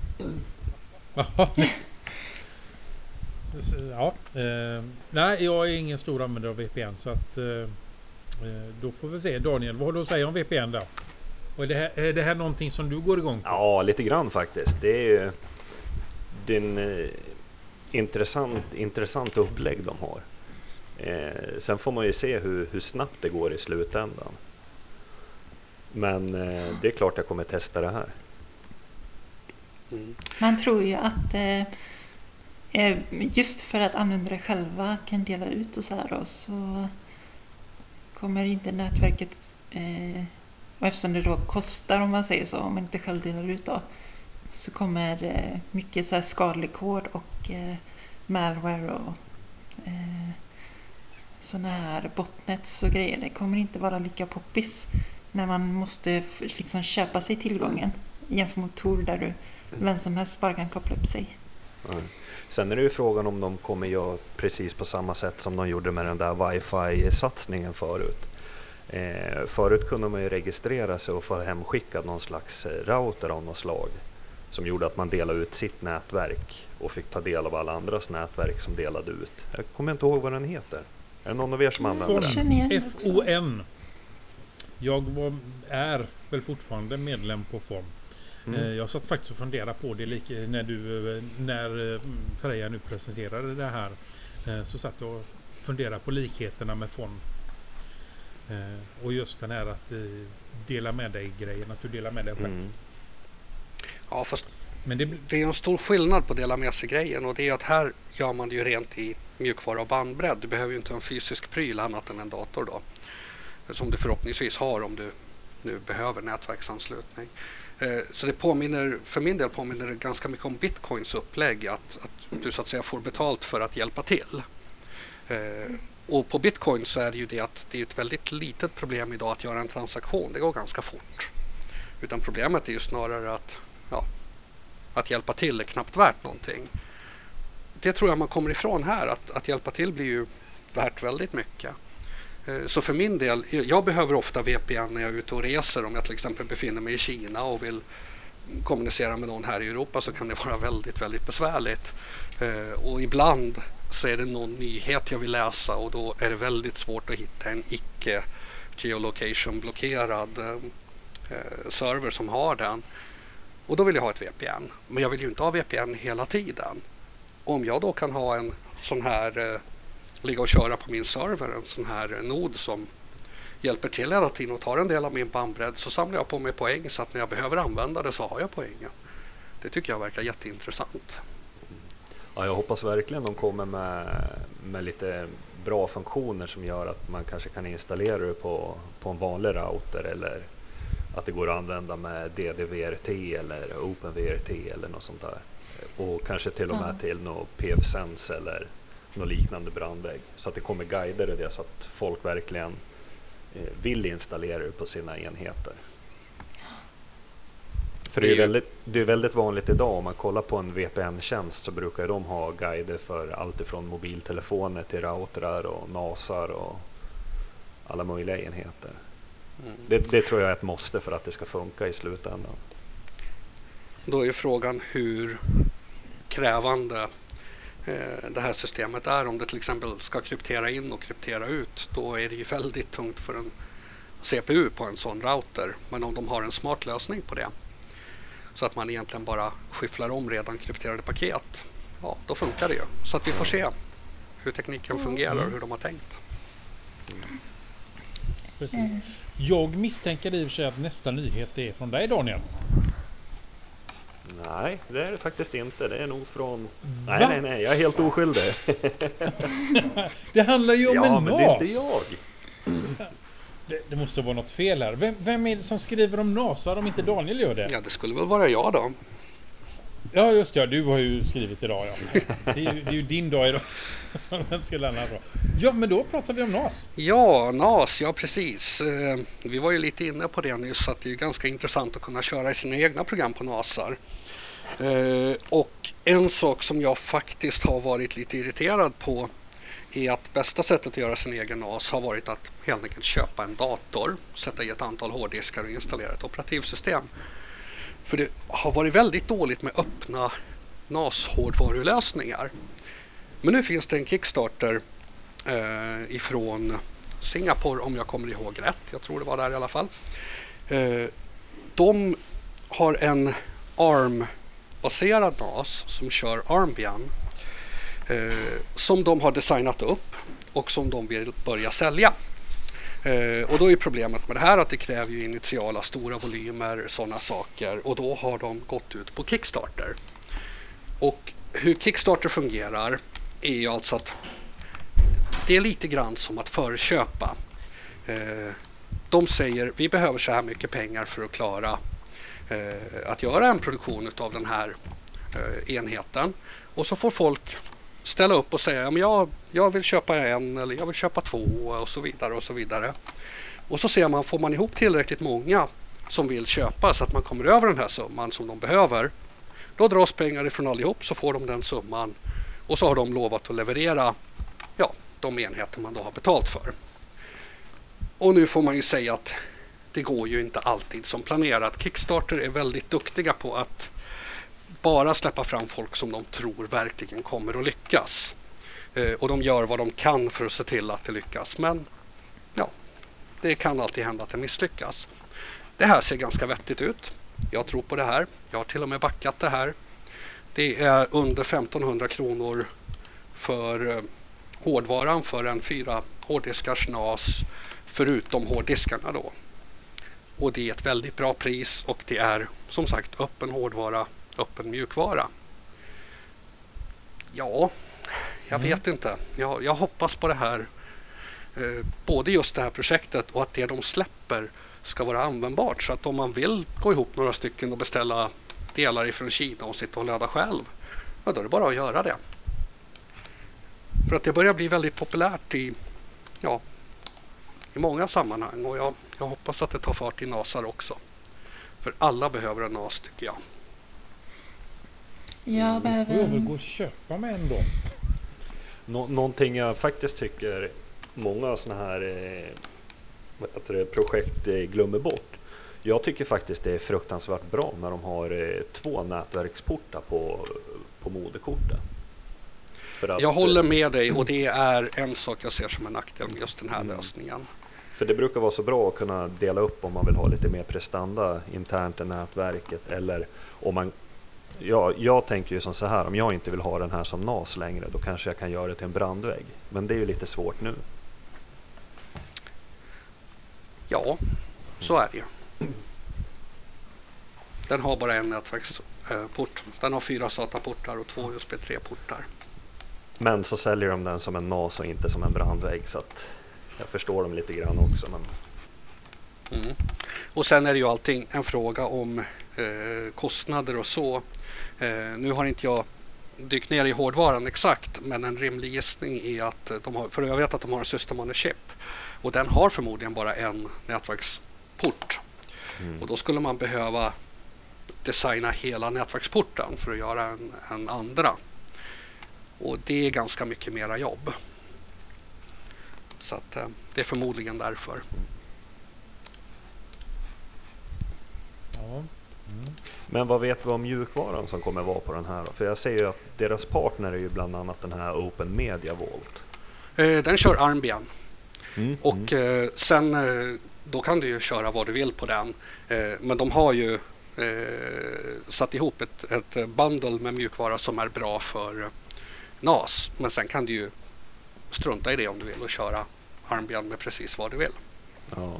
ja, eh, nej, jag är ingen stor användare av V P N så att eh, då får vi se. Daniel, vad har du att säga om V P N då? Och är det här, är det här någonting som du går igång på? Ja, lite grann faktiskt. Det är ju det är en eh, intressant, intressant upplägg de har. Eh, sen får man ju se hur, hur snabbt det går i slutändan. Men eh, det är klart jag kommer testa det här. Mm. Man tror ju att eh, just för att användare själva kan dela ut och så här då, så kommer inte nätverket eh, och eftersom det då kostar om man säger så, om man inte själv delar ut då, så kommer eh, mycket så här skadlig kod och eh, malware och eh, såna här botnets och grejer. Det kommer inte vara lika poppis när man måste liksom köpa sig tillgången jämfört med Tor där du vem som helst bara kan koppla upp sig. Mm. Sen är det ju frågan om de kommer göra precis på samma sätt som de gjorde med den där wifi-satsningen förut. Eh, förut kunde man ju registrera sig och få hemskickad någon slags router av något slag som gjorde att man delade ut sitt nätverk och fick ta del av alla andras nätverk som delade ut. Jag kommer inte ihåg vad den heter. Är det någon av er som använder den? F O N. Jag var, är väl fortfarande medlem på Form. Mm. Jag satt faktiskt och funderade på det lika, när du när Freja nu presenterade det här, så satt jag och funderade på likheterna med Form. Och just den här att dela med dig grejen, att du delar med dig själv. Mm. Ja, fast men det, det är en stor skillnad på dela med sig grejen, och det är att här gör man det ju rent i mjukvara och bandbredd. Du behöver ju inte en fysisk pryl annat än en dator då, som du förhoppningsvis har om du nu behöver nätverksanslutning. Så det påminner, för min del påminner det ganska mycket om Bitcoins upplägg, att, att du så att säga får betalt för att hjälpa till. Eh, och på Bitcoin så är det ju det att det är ett väldigt litet problem idag att göra en transaktion. Det går ganska fort. Utan problemet är ju snarare att, ja, att hjälpa till är knappt värt någonting. Det tror jag man kommer ifrån här, att, att hjälpa till blir ju värt väldigt mycket. Så för min del, jag behöver ofta V P N när jag är ute och reser. Om jag till exempel befinner mig i Kina och vill kommunicera med någon här i Europa, så kan det vara väldigt, väldigt besvärligt. Och ibland så är det någon nyhet jag vill läsa, och då är det väldigt svårt att hitta en icke geolocation blockerad server som har den. Och då vill jag ha ett V P N. Men jag vill ju inte ha V P N hela tiden. Om jag då kan ha en sån här ligga och köra på min server, en sån här nod som hjälper till hela tiden och tar en del av min bandbredd, så samlar jag på mig poäng, så att när jag behöver använda det så har jag poängen. Det tycker jag verkar jätteintressant. Ja, jag hoppas verkligen de kommer med, med lite bra funktioner som gör att man kanske kan installera det på, på en vanlig router, eller att det går att använda med D D V R T eller OpenVRT eller något sånt där. Och kanske till och med ja. till något P F Sense eller något liknande brandvägg. Så att det kommer guider i det, så att folk verkligen eh, vill installera det på sina enheter. För det är, väldigt, det är väldigt vanligt idag, om man kollar på en V P N-tjänst så brukar de ha guider för allt ifrån mobiltelefoner till routrar och nasar och alla möjliga enheter. Mm. Det, det tror jag är ett måste för att det ska funka i slutändan. Då är frågan hur krävande eh, det här systemet är. Om det till exempel ska kryptera in och kryptera ut, då är det ju väldigt tungt för en C P U på en sån router. Men om de har en smart lösning på det, så att man egentligen bara skyfflar om redan krypterade paket, ja, då funkar det ju. Så att vi får se hur tekniken fungerar och hur de har tänkt. Precis. Jag misstänker i och för sig att nästa nyhet är från dig, Daniel. Nej, det är det faktiskt inte. Det är nog från... Nej, nej, nej. Jag är helt oskyldig. Det handlar ju om ja, en men N A S. Det är inte jag. Det, det måste vara något fel här. Vem, vem är det som skriver om NASA om inte Daniel gör det? Ja, det skulle väl vara jag då. Ja, just det. Du har ju skrivit idag, ja. Det är ju, det är ju din dag idag. Vem ska lämna då? Ja, men då pratar vi om N A S. Ja, N A S, ja precis. Eh, vi var ju lite inne på det nyss, så att det är ganska intressant att kunna köra i sina egna program på NASar. Eh, och en sak som jag faktiskt har varit lite irriterad på är att bästa sättet att göra sin egen N A S har varit att helt enkelt köpa en dator, sätta i ett antal hårddiskar och installera ett operativsystem. För det har varit väldigt dåligt med öppna N A S-hårdvarulösningar. Men nu finns det en Kickstarter eh, ifrån Singapore, om jag kommer ihåg rätt. Jag tror det var där i alla fall. Eh, de har en A R M-baserad N A S som kör Armbian. Eh, som de har designat upp och som de vill börja sälja. Eh, och då är problemet med det här att det kräver ju initiala stora volymer, sådana saker. Och då har de gått ut på Kickstarter. Och hur Kickstarter fungerar är ju alltså att det är lite grann som att förköpa. Eh, de säger vi behöver så här mycket pengar för att klara eh, att göra en produktion av den här eh, enheten. Och så får folk ställa upp och säga ja, men jag, jag vill köpa en eller jag vill köpa två och så vidare och så vidare. Och så ser man, får man ihop tillräckligt många som vill köpa så att man kommer över den här summan som de behöver. Då dras pengar ifrån allihop, så får de den summan och så har de lovat att leverera ja, de enheter man då har betalt för. Och nu får man ju säga att det går ju inte alltid som planerat. Kickstarter är väldigt duktiga på att bara släppa fram folk som de tror verkligen kommer att lyckas. Eh, och de gör vad de kan för att se till att det lyckas. Men ja, det kan alltid hända att det misslyckas. Det här ser ganska vettigt ut. Jag tror på det här. Jag har till och med backat det här. Det är under femtonhundra kronor för eh, hårdvaran för en fyra hårddiskars N A S förutom hårddiskarna då. Och det är ett väldigt bra pris och det är som sagt öppen hårdvara, öppen mjukvara. Ja, jag mm. vet inte. Jag, jag hoppas på det här. Eh, både just det här projektet och att det de släpper ska vara användbart. Så att om man vill gå ihop några stycken och beställa delar ifrån Kina och sitta och löda själv, ja, då är det bara att göra det. För att det börjar bli väldigt populärt i, ja, i många sammanhang. Och jag, jag hoppas att det tar fart i NASar också. För alla behöver en N A S tycker jag. Jag behöver... Jag vill gå och köpa med en då. Nå- någonting jag faktiskt tycker många såna här eh, vad heter det, projekt eh, glömmer bort. Jag tycker faktiskt det är fruktansvärt bra när de har eh, två nätverksportar på, på moderkortet. För att, jag håller med dig, och det är en sak jag ser som en nackdel med just den här mm. lösningen. För det brukar vara så bra att kunna dela upp om man vill ha lite mer prestanda internt i nätverket, eller om man ja, jag tänker ju som så här, om jag inte vill ha den här som N A S längre, då kanske jag kan göra det till en brandvägg. Men det är ju lite svårt nu. Ja, så är det ju. Den har bara en nätverksport. Den har fyra SATA-portar och två U S B tre-portar. Men så säljer de den som en N A S och inte som en brandvägg, så att jag förstår dem lite grann också. Men... Mm. Och sen är det ju allting en fråga om eh, kostnader och så. Eh, nu har inte jag dykt ner i hårdvaran exakt, men en rimlig gissning är att de har, för jag vet att de har en system on a chip, och den har förmodligen bara en nätverksport. Mm. Och då skulle man behöva designa hela nätverksporten för att göra en, en andra. Och det är ganska mycket mera jobb. Så att, eh, det är förmodligen därför. Ja. Mm. Men vad vet vi om mjukvaran som kommer vara på den här då? För jag ser ju att deras partner är ju bland annat den här Open Media Vault. Eh, den kör Armbian. Mm. Och mm. Eh, sen eh, då kan du ju köra vad du vill på den. Eh, men de har ju eh, satt ihop ett, ett bundle med mjukvara som är bra för eh, N A S. Men sen kan du ju strunta i det om du vill och köra Armbian med precis vad du vill. Ja.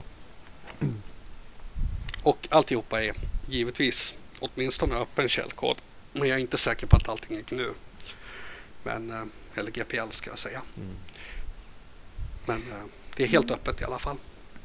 Och alltihopa är givetvis åtminstone öppen källkod. Men jag är inte säker på att allting är G N U. Men, eh, eller G P L ska jag säga. Mm. Men eh, det är helt öppet i alla fall.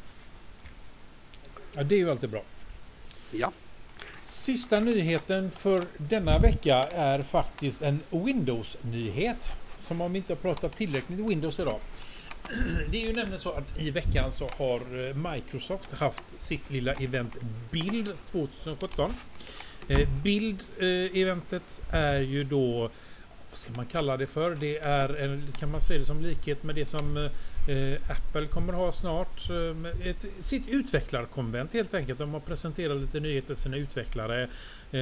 Ja, det är ju alltid bra. Ja. Sista nyheten för denna vecka är faktiskt en Windows-nyhet. Som om vi inte har pratat tillräckligt Windows idag. Det är ju nämligen så att i veckan så har Microsoft haft sitt lilla event Build tjugohundrasjutton. Eh, Build-eventet eh, är ju då, vad ska man kalla det för? Det är en, kan man säga det som likhet med det som eh, Apple kommer ha snart. Eh, ett, sitt utvecklarkonvent helt enkelt. De har presenterat lite nyheter till sina utvecklare. Eh,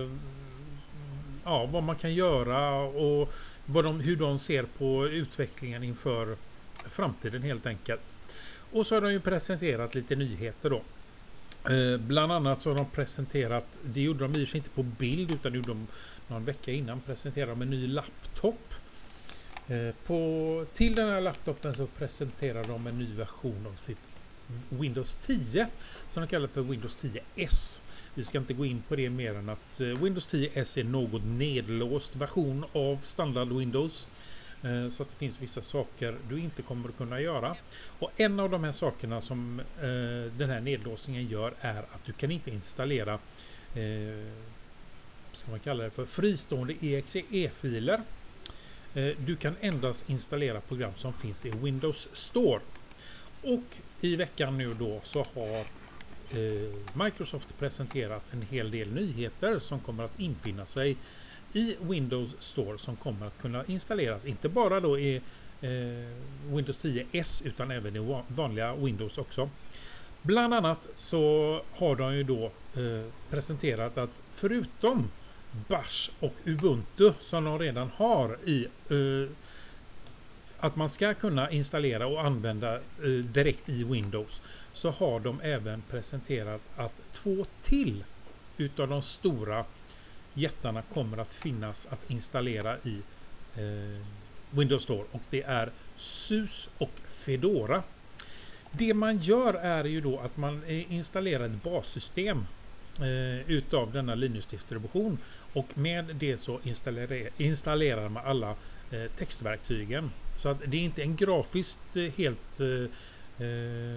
ja, vad man kan göra och vad de, hur de ser på utvecklingen inför framtiden helt enkelt. Och så har de ju presenterat lite nyheter då. Eh, bland annat så har de presenterat, det gjorde de i och för sig inte på bild utan det gjorde de någon vecka innan, presenterade de en ny laptop. Eh, på, till den här laptopen så presenterade de en ny version av sitt Windows tio som de kallar för Windows tio S. Vi ska inte gå in på det mer än att eh, Windows tio S är något nedlåst version av standard Windows. Så att det finns vissa saker du inte kommer att kunna göra. Och en av de här sakerna som eh, den här nedlåsningen gör är att du kan inte installera eh, ska man kalla det för fristående E X E-filer. Eh, du kan endast installera program som finns i Windows Store. Och i veckan nu då så har eh, Microsoft presenterat en hel del nyheter som kommer att infinna sig i Windows Store som kommer att kunna installeras inte bara då i eh, Windows tio S utan även i vanliga Windows också. Bland annat så har de ju då eh, presenterat att förutom Bash och Ubuntu som de redan har i eh, att man ska kunna installera och använda eh, direkt i Windows, så har de även presenterat att två till utav de stora jättarna kommer att finnas att installera i eh, Windows Store, och det är SUSE och Fedora. Det man gör är ju då att man installerar ett bassystem eh, utav denna Linux-distribution, och med det så installerar, installerar man alla eh, textverktygen. Så att det är inte en grafiskt eh, helt eh,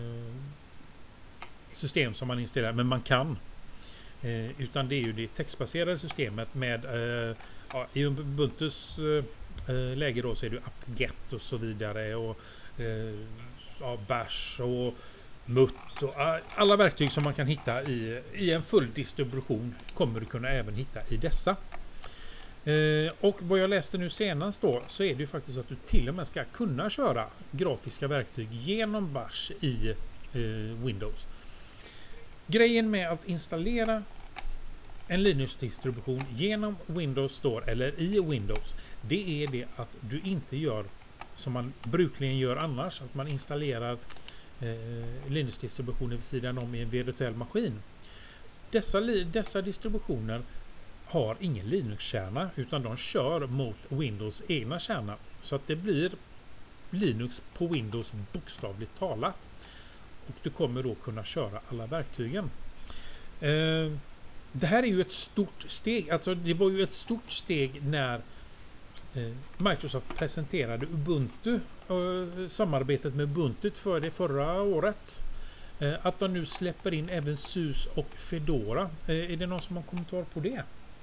system som man installerar, men man kan. Eh, utan det är ju det textbaserade systemet med eh, ja, i Ubuntus eh, läge då så är det apt-get och så vidare, och eh, ja, Bash och Mutt och alla verktyg som man kan hitta i, i en full distribution kommer du kunna även hitta i dessa. Eh, och vad jag läste nu senast då, så är det ju faktiskt att du till och med ska kunna köra grafiska verktyg genom Bash i eh, Windows. Grejen med att installera en Linux-distribution genom Windows Store eller i Windows, det är det att du inte gör som man brukligen gör annars, att man installerar eh, Linux-distributioner vid sidan om i en virtuell maskin. Dessa, dessa distributioner har ingen Linux-kärna, utan de kör mot Windows egna kärna. Så att det blir Linux på Windows bokstavligt talat. Och du kommer då kunna köra alla verktygen. Eh, det här är ju ett stort steg. Alltså det var ju ett stort steg när eh, Microsoft presenterade Ubuntu, eh, samarbetet med Ubuntu för det förra året. Eh, att de nu släpper in även SUSE och Fedora. Eh, är det någon som har kommentar på det?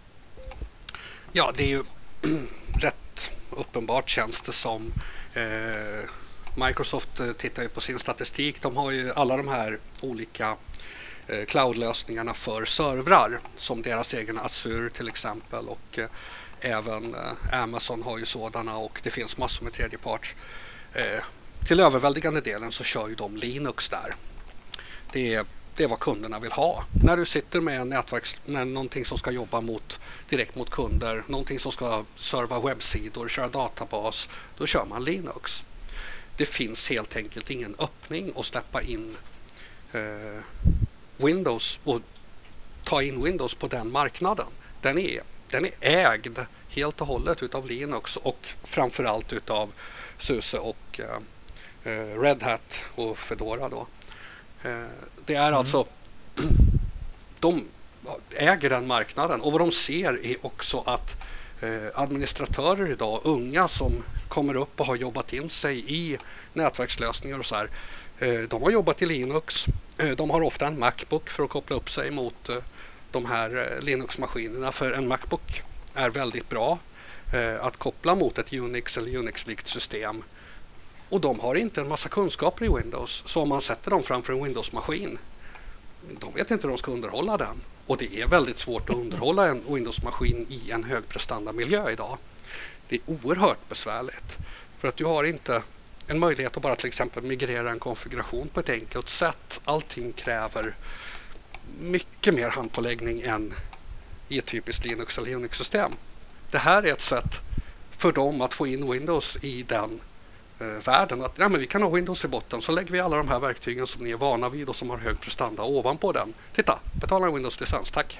Ja, det är ju rätt uppenbart, känns det som. Eh, Microsoft eh, tittar ju på sin statistik. De har ju alla de här olika eh, cloudlösningarna för servrar, som deras egen Azure till exempel, och eh, även eh, Amazon har ju sådana, och det finns massor med tredjeparts. Eh, till överväldigande delen så kör ju de Linux där. Det är Det är vad kunderna vill ha. När du sitter med en nätverks, med någonting som ska jobba mot, direkt mot kunder, någonting som ska serva webbsidor, köra databas, då kör man Linux. Det finns helt enkelt ingen öppning att släppa in eh, Windows och ta in Windows på den marknaden. Den är, den är ägd helt och hållet utav Linux och framförallt utav SUSE och eh, Red Hat och Fedora då. Det är mm. alltså de äger den marknaden, och vad de ser är också att eh, administratörer idag, unga som kommer upp och har jobbat in sig i nätverkslösningar och så här, eh, de har jobbat i Linux, eh, de har ofta en Macbook för att koppla upp sig mot eh, de här eh, Linux-maskinerna, för en Macbook är väldigt bra eh, att koppla mot ett Unix eller Unix-likt system. Och de har inte en massa kunskaper i Windows. Så om man sätter dem framför en Windows-maskin, de vet inte hur de ska underhålla den. Och det är väldigt svårt att underhålla en Windows-maskin i en högprestanda-miljö idag. Det är oerhört besvärligt. För att du har inte en möjlighet att bara till exempel migrera en konfiguration på ett enkelt sätt. Allting kräver mycket mer handpåläggning än i ett typiskt Linux eller Unix-system. Det här är ett sätt för dem att få in Windows i den världen, att ja, men vi kan ha Windows i botten, så lägger vi alla de här verktygen som ni är vana vid och som har hög prestanda ovanpå den. Titta, betala en Windows-licens, tack.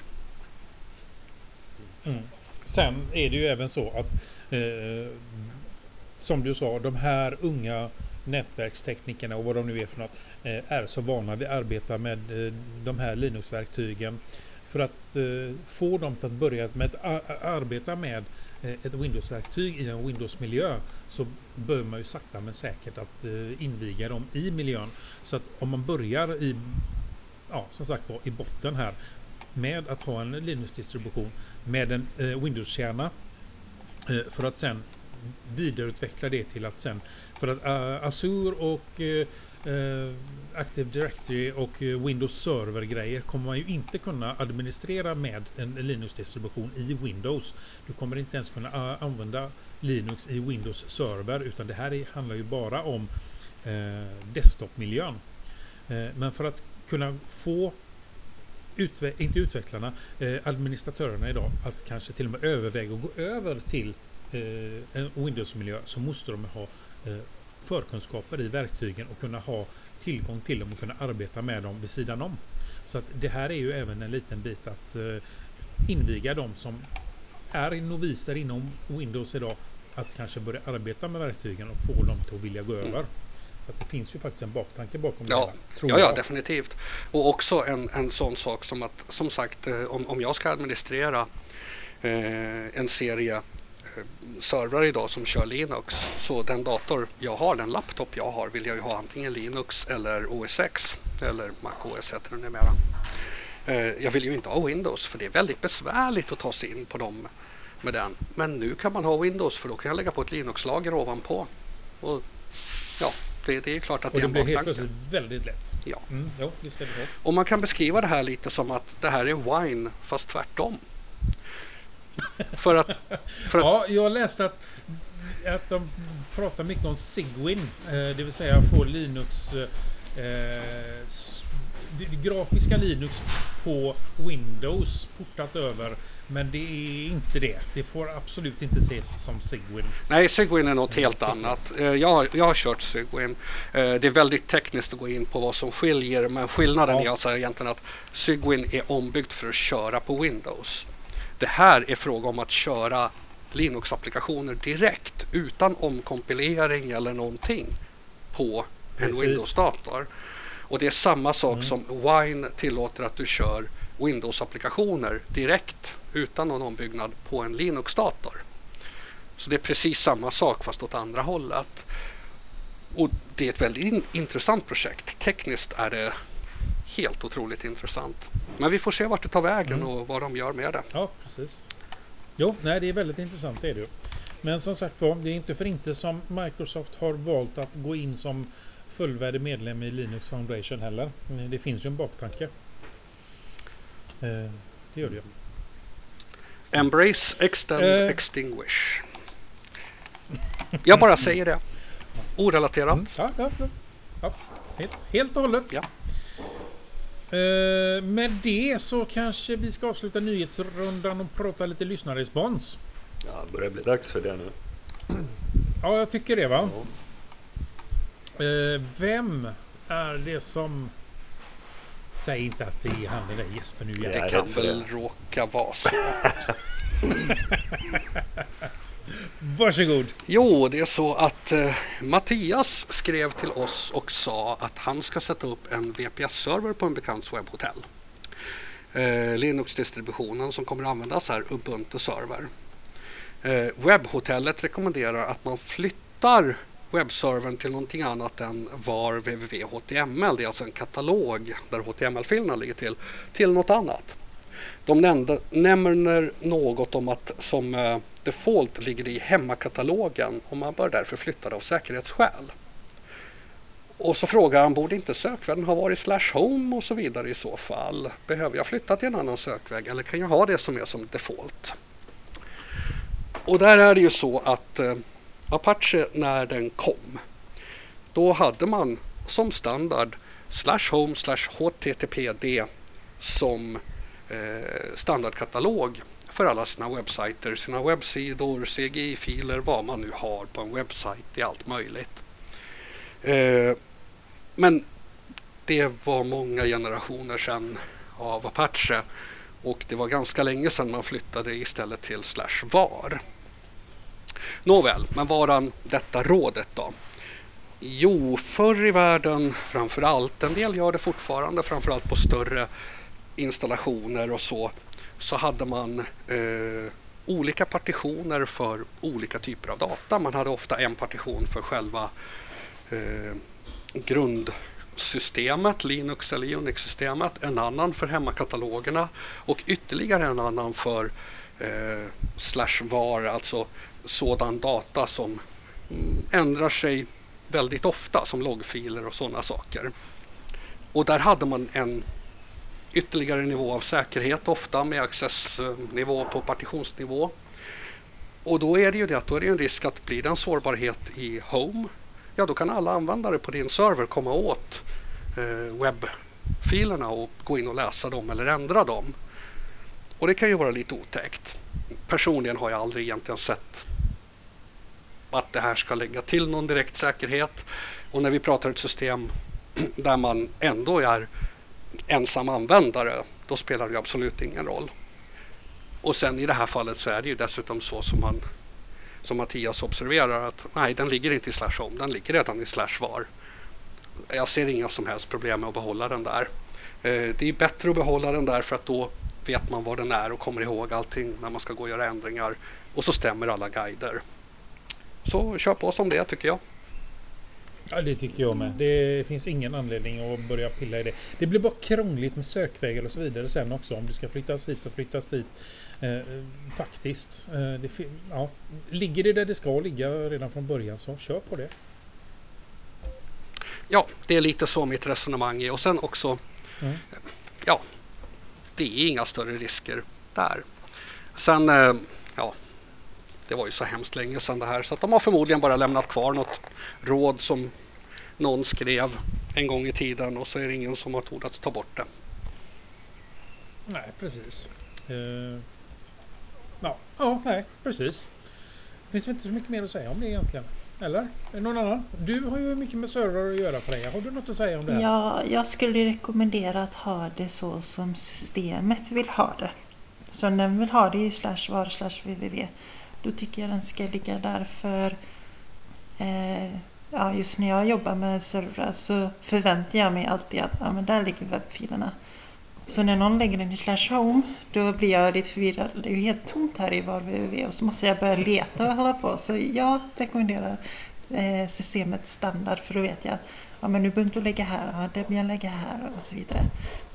Mm. Sen är det ju även så att eh, som du sa, de här unga nätverksteknikerna och vad de nu är för något eh, är så vana vid att arbeta med eh, de här Linux-verktygen. För att eh, få dem att börja med att ar- arbeta med ett Windows-verktyg i en Windows-miljö, så bör man ju sakta men säkert att uh, inviga dem i miljön. Så att om man börjar i, ja, som sagt var, i botten här med att ha en Linux-distribution med en uh, Windows-kärna uh, för att sen vidareutveckla det till att sen, för att uh, Azure och uh, uh, Active Directory och uh, Windows Server-grejer kommer man ju inte kunna administrera med en Linux-distribution i Windows. Du kommer inte ens kunna uh, använda Linux i Windows Server, utan det här är, handlar ju bara om uh, desktop-miljön. Uh, men för att kunna få utve- inte utvecklarna, uh, administratörerna idag att kanske till och med överväga att gå över till uh, en Windows-miljö, så måste de ha uh, förkunskaper i verktygen och kunna ha tillgång till dem och kunna arbeta med dem vid sidan om. Så att det här är ju även en liten bit att uh, inviga dem som är noviser inom Windows idag att kanske börja arbeta med verktygen och få dem till att vilja gå över. Mm. Så att det finns ju faktiskt en baktanke bakom ja. det här, tror ja, jag. ja, definitivt. Och också en, en sån sak som att, som sagt, om, om jag ska administrera eh, en serie servrar idag som kör Linux, så den dator jag har, den laptop jag har, vill jag ju ha antingen Linux eller O S X eller Mac O S heter det numera. Eh, jag vill ju inte ha Windows, för det är väldigt besvärligt att ta sig in på dem med den. Men nu kan man ha Windows, för då kan jag lägga på ett Linux-lager ovanpå. Och ja, det, det är klart att och det är en baktanke. baktanke. Och det blir helt plötsligt väldigt lätt. Ja. Mm, ja, det ska det vara. Och man kan beskriva det här lite som att det här är Wine, fast tvärtom. För att, för att Ja, jag läste att, att de pratar mycket om Cygwin, eh, det vill säga få Linux, eh, s- det grafiska Linux på Windows portat över, men det är inte det. Det får absolut inte ses som Cygwin. nej, Cygwin är något helt annat. Eh, Jag, har- jag har kört Cygwin. Eh, Det är väldigt tekniskt att gå in på vad som skiljer, men skillnaden Ja. är alltså egentligen att Cygwin är ombyggt för att köra på Windows. Det här är fråga om att köra Linux-applikationer direkt utan omkompilering eller någonting på en Precis. Windows-dator. Och det är samma sak Mm. som Wine tillåter att du kör Windows-applikationer direkt utan någon ombyggnad på en Linux-dator. Så det är precis samma sak fast åt andra hållet. Och det är ett väldigt in- intressant projekt. Tekniskt är det helt otroligt intressant. Men vi får se vart det tar vägen Mm. och vad de gör med det. Ja, precis. Jo, nej, det är väldigt intressant, det är det ju. Men som sagt var, det är inte för inte som Microsoft har valt att gå in som fullvärdig medlem i Linux Foundation heller. Det finns ju en baktanke. Eh, det gör det ju. Embrace, extend, Eh. extinguish. Jag bara säger det. Orelaterat. Mm. Ja, ja, ja. ja. Helt, helt och hållet. Ja. Eh, med det så kanske vi ska avsluta nyhetsrundan och prata lite lyssnarrespons. Ja, det börjar bli dags för det nu. Ja, jag tycker det va. Ja. Eh, vem är det som... Säg inte att det är han eller Jesper nu igen. Det Jag är kan rädd för väl det. råka vara så. Varsågod. Jo, det är så att eh, Mattias skrev till oss och sa att han ska sätta upp en V P S-server på en bekants webbhotell. Eh, Linux-distributionen som kommer att användas är Ubuntu server. Eh, webbhotellet rekommenderar att man flyttar webbservern till någonting annat än var www punkt h t m l, det är alltså en katalog där H T M L-filerna ligger till, till något annat. De nämnde, nämner något om att som eh, default ligger det i hemmakatalogen och man bör därför flytta det av säkerhetsskäl. Och så frågar han, borde inte sökvägen ha varit slash home och så vidare i så fall? Behöver jag flytta till en annan sökväg eller kan jag ha det som är som default? Och där är det ju så att eh, Apache när den kom, då hade man som standard slash home slash httpd som eh, standardkatalog för alla sina webbsajter, sina webbsidor, C G I-filer, vad man nu har på en webbsajt, det är allt möjligt. Eh, men det var många generationer sedan av Apache och det var ganska länge sedan man flyttade istället till slash var. Nåväl, men varan detta rådet då? Jo, förr i världen framförallt, en del gör det fortfarande, framförallt på större installationer och så, så hade man eh, olika partitioner för olika typer av data. Man hade ofta en partition för själva eh, grundsystemet, Linux eller Unix-systemet, en annan för hemmakatalogerna och ytterligare en annan för eh, slash var, alltså sådan data som mm, ändrar sig väldigt ofta som loggfiler och sådana saker. Och där hade man en ytterligare nivå av säkerhet ofta med accessnivå på partitionsnivå. Och då är det ju det att då är det en risk att blir det en sårbarhet i home, ja då kan alla användare på din server komma åt eh, webbfilerna och gå in och läsa dem eller ändra dem. Och det kan ju vara lite otäckt. Personligen har jag aldrig egentligen sett att det här ska lägga till någon direkt säkerhet. Och när vi pratar ett system där man ändå är ensam användare, då spelar det absolut ingen roll. Och sen i det här fallet så är det ju dessutom så som, man, som Mattias observerar att nej, den ligger inte i slash home, den ligger redan i slash var. Jag ser inga som helst problem med att behålla den där. Eh, det är bättre att behålla den där för att då vet man var den är och kommer ihåg allting när man ska gå och göra ändringar. Och så stämmer alla guider. Så kör på som det tycker jag. Ja, det tycker jag med. Det finns ingen anledning att börja pilla i det. Det blir bara krångligt med sökvägar och så vidare sen också. Om du ska flyttas hit och flyttas dit. Eh, faktiskt. Eh, det, ja. Ligger det där det ska ligga redan från början så kör på det. Ja, det är lite så mitt resonemang är. Och sen också, Mm. ja, det är inga större risker där. Sen eh, ja, det var ju så hemskt länge sedan det här. Så att de har förmodligen bara lämnat kvar något råd som någon skrev en gång i tiden och så är det ingen som har tordat ta bort det. Nej, precis. Uh, ja, ja, nej, precis. Det finns inte så mycket mer att säga om det egentligen. Eller? Är det någon annan? Du har ju mycket med servrar att göra, Freja. Har du något att säga om det här? Ja, jag skulle rekommendera att ha det så som systemet vill ha det. Så när den vill ha det i slash var slash www, då tycker jag den ska ligga där för eh, ja, just när jag jobbar med servrar så förväntar jag mig alltid att ja, men där ligger webbfilerna. Så när någon lägger den i slash home, då blir jag lite förvirrad. Det är ju helt tomt här i var www och så måste jag börja leta och hålla på. Så jag rekommenderar eh, systemets standard, för då vet jag ja, men nu behöver du lägga här, ja, Debian lägga här och så vidare.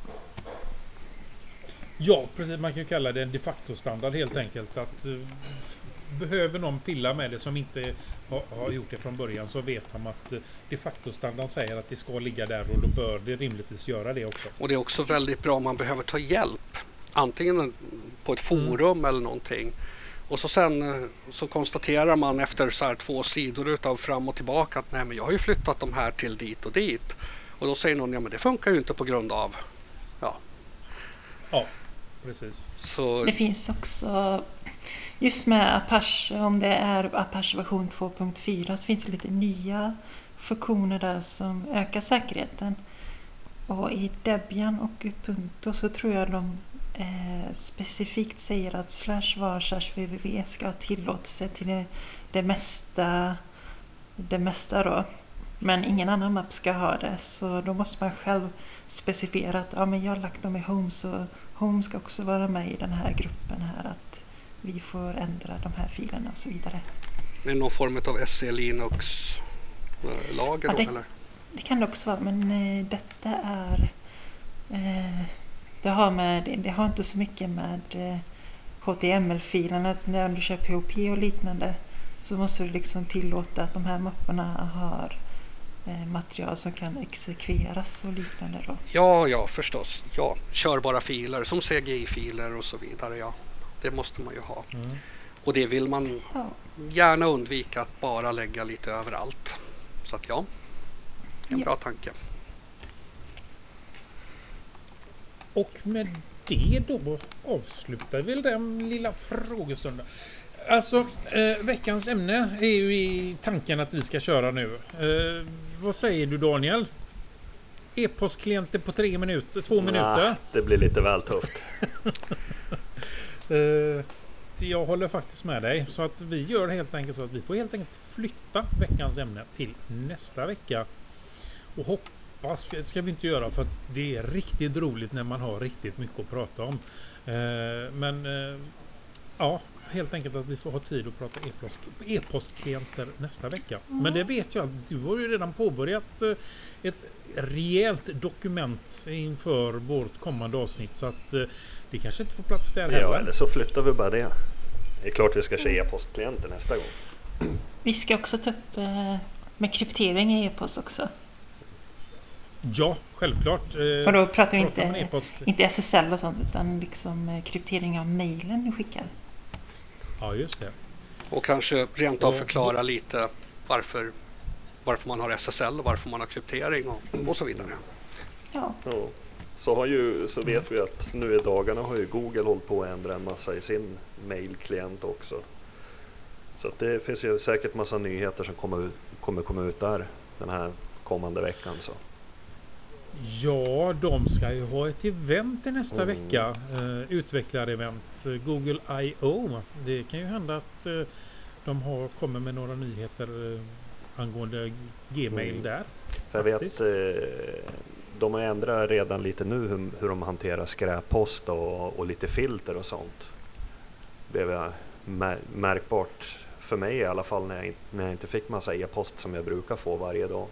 Ja, precis. Man kan ju kalla det en de facto standard helt enkelt. Att uh, behöver någon pilla med det som inte ha, har gjort det från början, så vet man att uh, de facto standard säger att det ska ligga där och då bör det rimligtvis göra det också. Och det är också väldigt bra om man behöver ta hjälp. Antingen på ett forum mm. eller någonting. Och så sen så konstaterar man efter så här två sidor utav fram och tillbaka att nej, men jag har ju flyttat de här till dit och dit. Och då säger någon, ja men det funkar ju inte på grund av ja. Ja. Precis. Så... Det finns också, just med Apache, om det är Apache version två punkt fyra, så finns det lite nya funktioner där som ökar säkerheten. Och i Debian och Ubuntu så tror jag de eh, specifikt säger att slash var slash www ska ha tillåtelse till det, det mesta det mesta då. Men ingen annan mapp ska ha det, så då måste man själv specifiera att ja, men jag har lagt dem i home, så home ska också vara med i den här gruppen här, att vi får ändra de här filerna och så vidare. Är det någon form av S C Linux-lager ja, då, det, eller? Det kan det också vara, men eh, detta är eh, det, har med, det har inte så mycket med eh, H T M L-filerna. När du kör P H P och liknande så måste du liksom tillåta att de här mapparna har material som kan exekveras och liknande då. Ja, ja, förstås. Ja, körbara filer som C G I-filer och så vidare, ja. Det måste man ju ha. Mm. Och det vill man ja. gärna undvika att bara lägga lite överallt. Så att ja, en ja. bra tanke. Och med det då avslutar vi den lilla frågestunden. Alltså, eh, veckans ämne är ju i tanken att vi ska köra nu. Eh, vad säger du, Daniel? E-postklienter på tre minuter, två minuter? Nah, det blir lite väl tufft. eh, jag håller faktiskt med dig. Så att vi gör helt enkelt så att vi får helt enkelt flytta veckans ämne till nästa vecka. Och hoppas, det ska vi inte göra för att det är riktigt roligt när man har riktigt mycket att prata om. Eh, men eh, ja... helt enkelt att vi får ha tid att prata e-post, e-postklienter nästa vecka. Mm. Men det vet jag, du har ju redan påbörjat ett rejält dokument inför vårt kommande avsnitt, så att det kanske inte får plats där heller. Ja, eller så flyttar vi bara det. Det är klart vi ska se e-postklienter nästa gång. Vi ska också ta upp med kryptering i e-post också. Ja, självklart. Och då pratar vi inte, inte S S L och sånt, utan liksom kryptering av mejlen du skickar. Ja, just det. Och kanske rent av förklara lite varför, varför man har S S L och varför man har kryptering och, och så vidare. Ja. Ja. Så, har ju, så vet vi att nu i dagarna har ju Google hållit på att ändra en massa i sin mailklient också. Så att det finns ju säkert massa nyheter som kommer, kommer komma ut där den här kommande veckan. Så. Ja, de ska ju ha ett event i nästa Mm. vecka. Uh, utvecklarevent. Google I O. Det kan ju hända att uh, de har kommer med några nyheter uh, angående Gmail mm. där. För jag vet, uh, de har ändrat redan lite nu hur, hur de hanterar skräppost och, och lite filter och sånt. Det blev mär- märkbart för mig i alla fall när jag, när jag inte fick massa e-post som jag brukar få varje dag.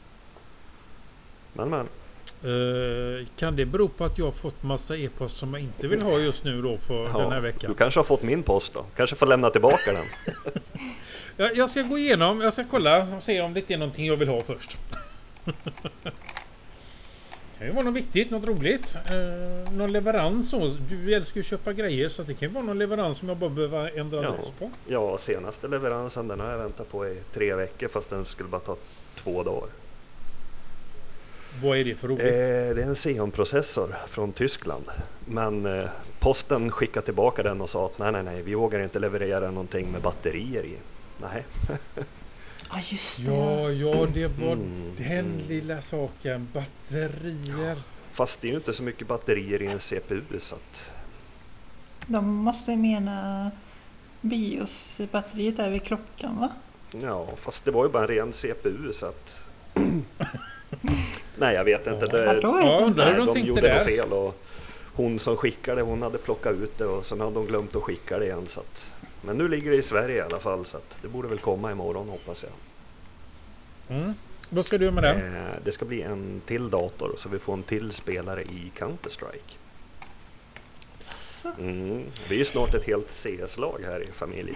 Men men. Uh, kan det bero på att jag har fått massa e-post som jag inte vill ha just nu då på ja, den här veckan? Du kanske har fått min post då. Kanske får lämna tillbaka den. jag, jag ska gå igenom, jag ska kolla och se om det är någonting jag vill ha först. kan ju vara något viktigt, något roligt. Eh, någon leverans så. Du älskar ju att köpa grejer så att det kan ju vara någon leverans som jag bara behöver ändra Ja. adress på. Ja, senaste leveransen den har jag väntat på i tre veckor fast den skulle bara ta två dagar. Vad är det för roligt? Eh, det är en Xeon-processor från Tyskland. Men eh, posten skickade tillbaka den och sa att nej, nej, nej, vi vågar inte leverera någonting med batterier i. Nej. Ja, just det. Ja, ja, det var Mm, den mm. lilla saken. Batterier. Fast det är ju inte så mycket batterier i en C P U så att... De måste mena BIOS-batteriet där vid klockan, va? Ja, fast det var ju bara en ren C P U så att... nej, jag vet inte. Ja. Det, Ja, då vet Ja, jag undrar hur inte. nej, de de tänkte gjorde där. något fel och hon som skickade, hon hade plockat ut det och sen hade de glömt att skicka det igen så att... Men nu ligger det i Sverige i alla fall så att det borde väl komma imorgon hoppas jag. Mm. Vad ska du göra med den? Eh, det ska bli en till dator så vi får en till spelare i Counter-Strike. Alltså, Mm. Vi är ju snart ett helt C S-lag här i familjen.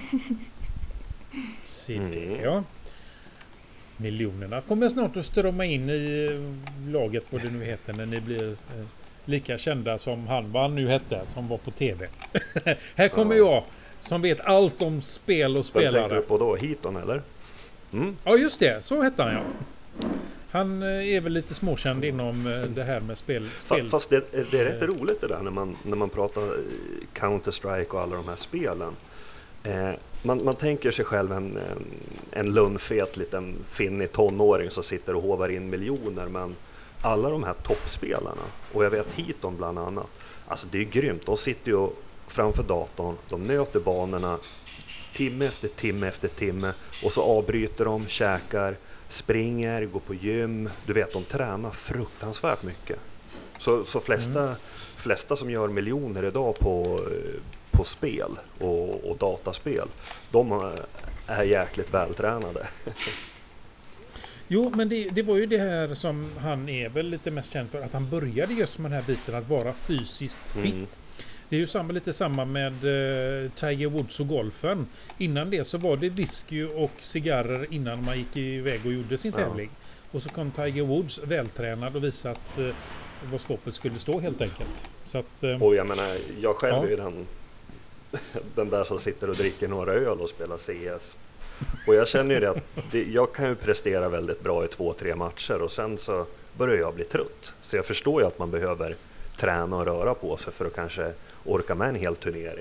Se Mm. det, ja. Miljonerna kommer snart att strömma in i eh, laget, vad det nu heter, när ni blir eh, lika kända som han, vad han nu hette, som var på tv. Här kommer Ja. jag, som vet allt om spel och Vem tänkte spelare. du på då? Heaton eller? Mm. Ja, just det. Så hette han, ja. Han eh, är väl lite småkänd inom eh, det här med spel. Fa- spel. Fast det, det är rätt roligt det där när man, när man pratar eh, Counter-Strike och alla de här spelen. Eh, man, man tänker sig själv en, en, en lunnfet liten finnig tonåring som sitter och hovar in miljoner, men alla de här toppspelarna, och jag vet Heaton bland annat, alltså det är grymt. De sitter ju framför datorn, de nöter banorna timme efter timme efter timme och så avbryter de, käkar, springer, går på gym. Du vet, de tränar fruktansvärt mycket. Så, så flesta, Mm. flesta som gör miljoner idag på, på spel och, och dataspel, de är jäkligt vältränade. Jo, men det, det var ju det här som han är väl lite mest känd för, att han började just med den här biten att vara fysiskt fit. Mm. Det är ju samma, lite samma med eh, Tiger Woods och golfen. Innan det så var det whisky och cigarrer innan man gick iväg och gjorde sin Ja. tävling. Och så kom Tiger Woods vältränad och visade att eh, var skåpet skulle stå helt enkelt. Så att, eh, Och jag menar, jag själv Ja. är ju den, den där som sitter och dricker några öl och spelar C S. Och jag känner ju det att det, jag kan ju prestera väldigt bra i två, tre matcher och sen så börjar jag bli trött. Så jag förstår ju att man behöver träna och röra på sig för att kanske orka med en hel turnering.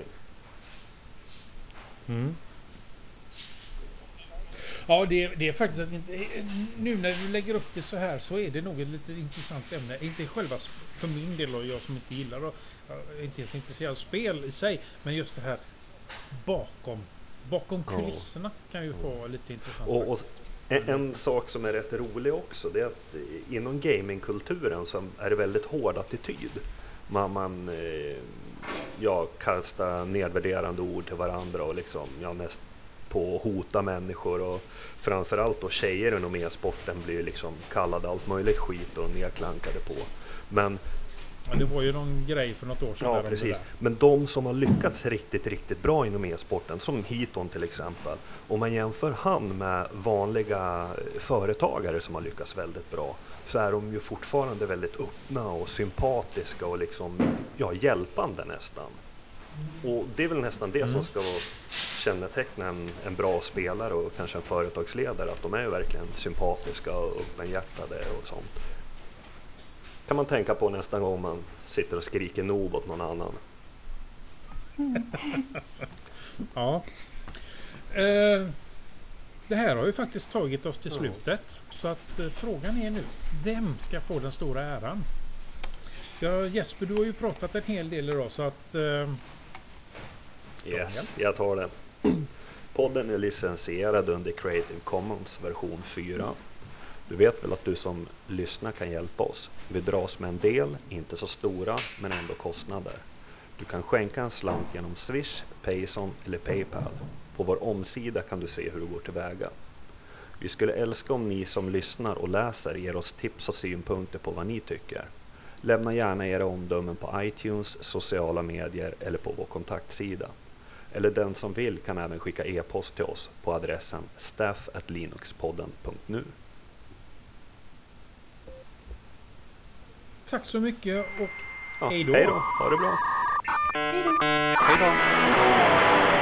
Mm. Ja, det, är- det är faktiskt att inte, nu när du lägger upp det så här så är det nog ett lite intressant ämne. Inte själva, s- för min del och jag som inte gillar och jag är inte ens intresserad av spel i sig, men just det här bakom bakom Ja. kulisserna kan ju få lite intressant. Och, och faktiskt. en, en sak som är rätt rolig också, det är att inom gamingkulturen så är det väldigt hård attityd. Man, man eh, ja, kastar nedvärderande ord till varandra och liksom, ja, näst på att hota människor, och framförallt då tjejer inom e-sporten blir liksom kallade allt möjligt skit och nedklankade på. Men Ja, det var ju någon grej för något år sedan. ja, där om det precis. där. Men de som har lyckats riktigt, riktigt bra inom e-sporten, som Heaton till exempel, om man jämför han med vanliga företagare som har lyckats väldigt bra, så är de ju fortfarande väldigt öppna och sympatiska och liksom, ja, hjälpande nästan. Och det är väl nästan det Mm. som ska känneteckna en, en bra spelare och kanske en företagsledare, att de är ju verkligen sympatiska och öppenhjärtade och sånt. Kan man tänka på nästa gång man sitter och skriker noob åt någon annan. Ja. Eh, det här har ju faktiskt tagit oss till Ja. slutet. Så att eh, frågan är nu, vem ska få den stora äran? Ja, Jesper, du har ju pratat en hel del idag så att... Eh, Yes, jag tar det. Podden är licensierad under Creative Commons version fyra. Du vet väl att du som lyssnar kan hjälpa oss. Vi dras med en del, inte så stora, men ändå kostnader. Du kan skänka en slant genom Swish, Payson eller Paypal. På vår omsida kan du se hur du går tillväga. Vi skulle älska om ni som lyssnar och läser ger oss tips och synpunkter på vad ni tycker. Lämna gärna era omdömen på iTunes, sociala medier eller på vår kontaktsida. Eller den som vill kan även skicka e-post till oss på adressen staff at linuxpodden punkt nu. tack så mycket och Ja, hej då. Hej då, ha det bra. Hej då!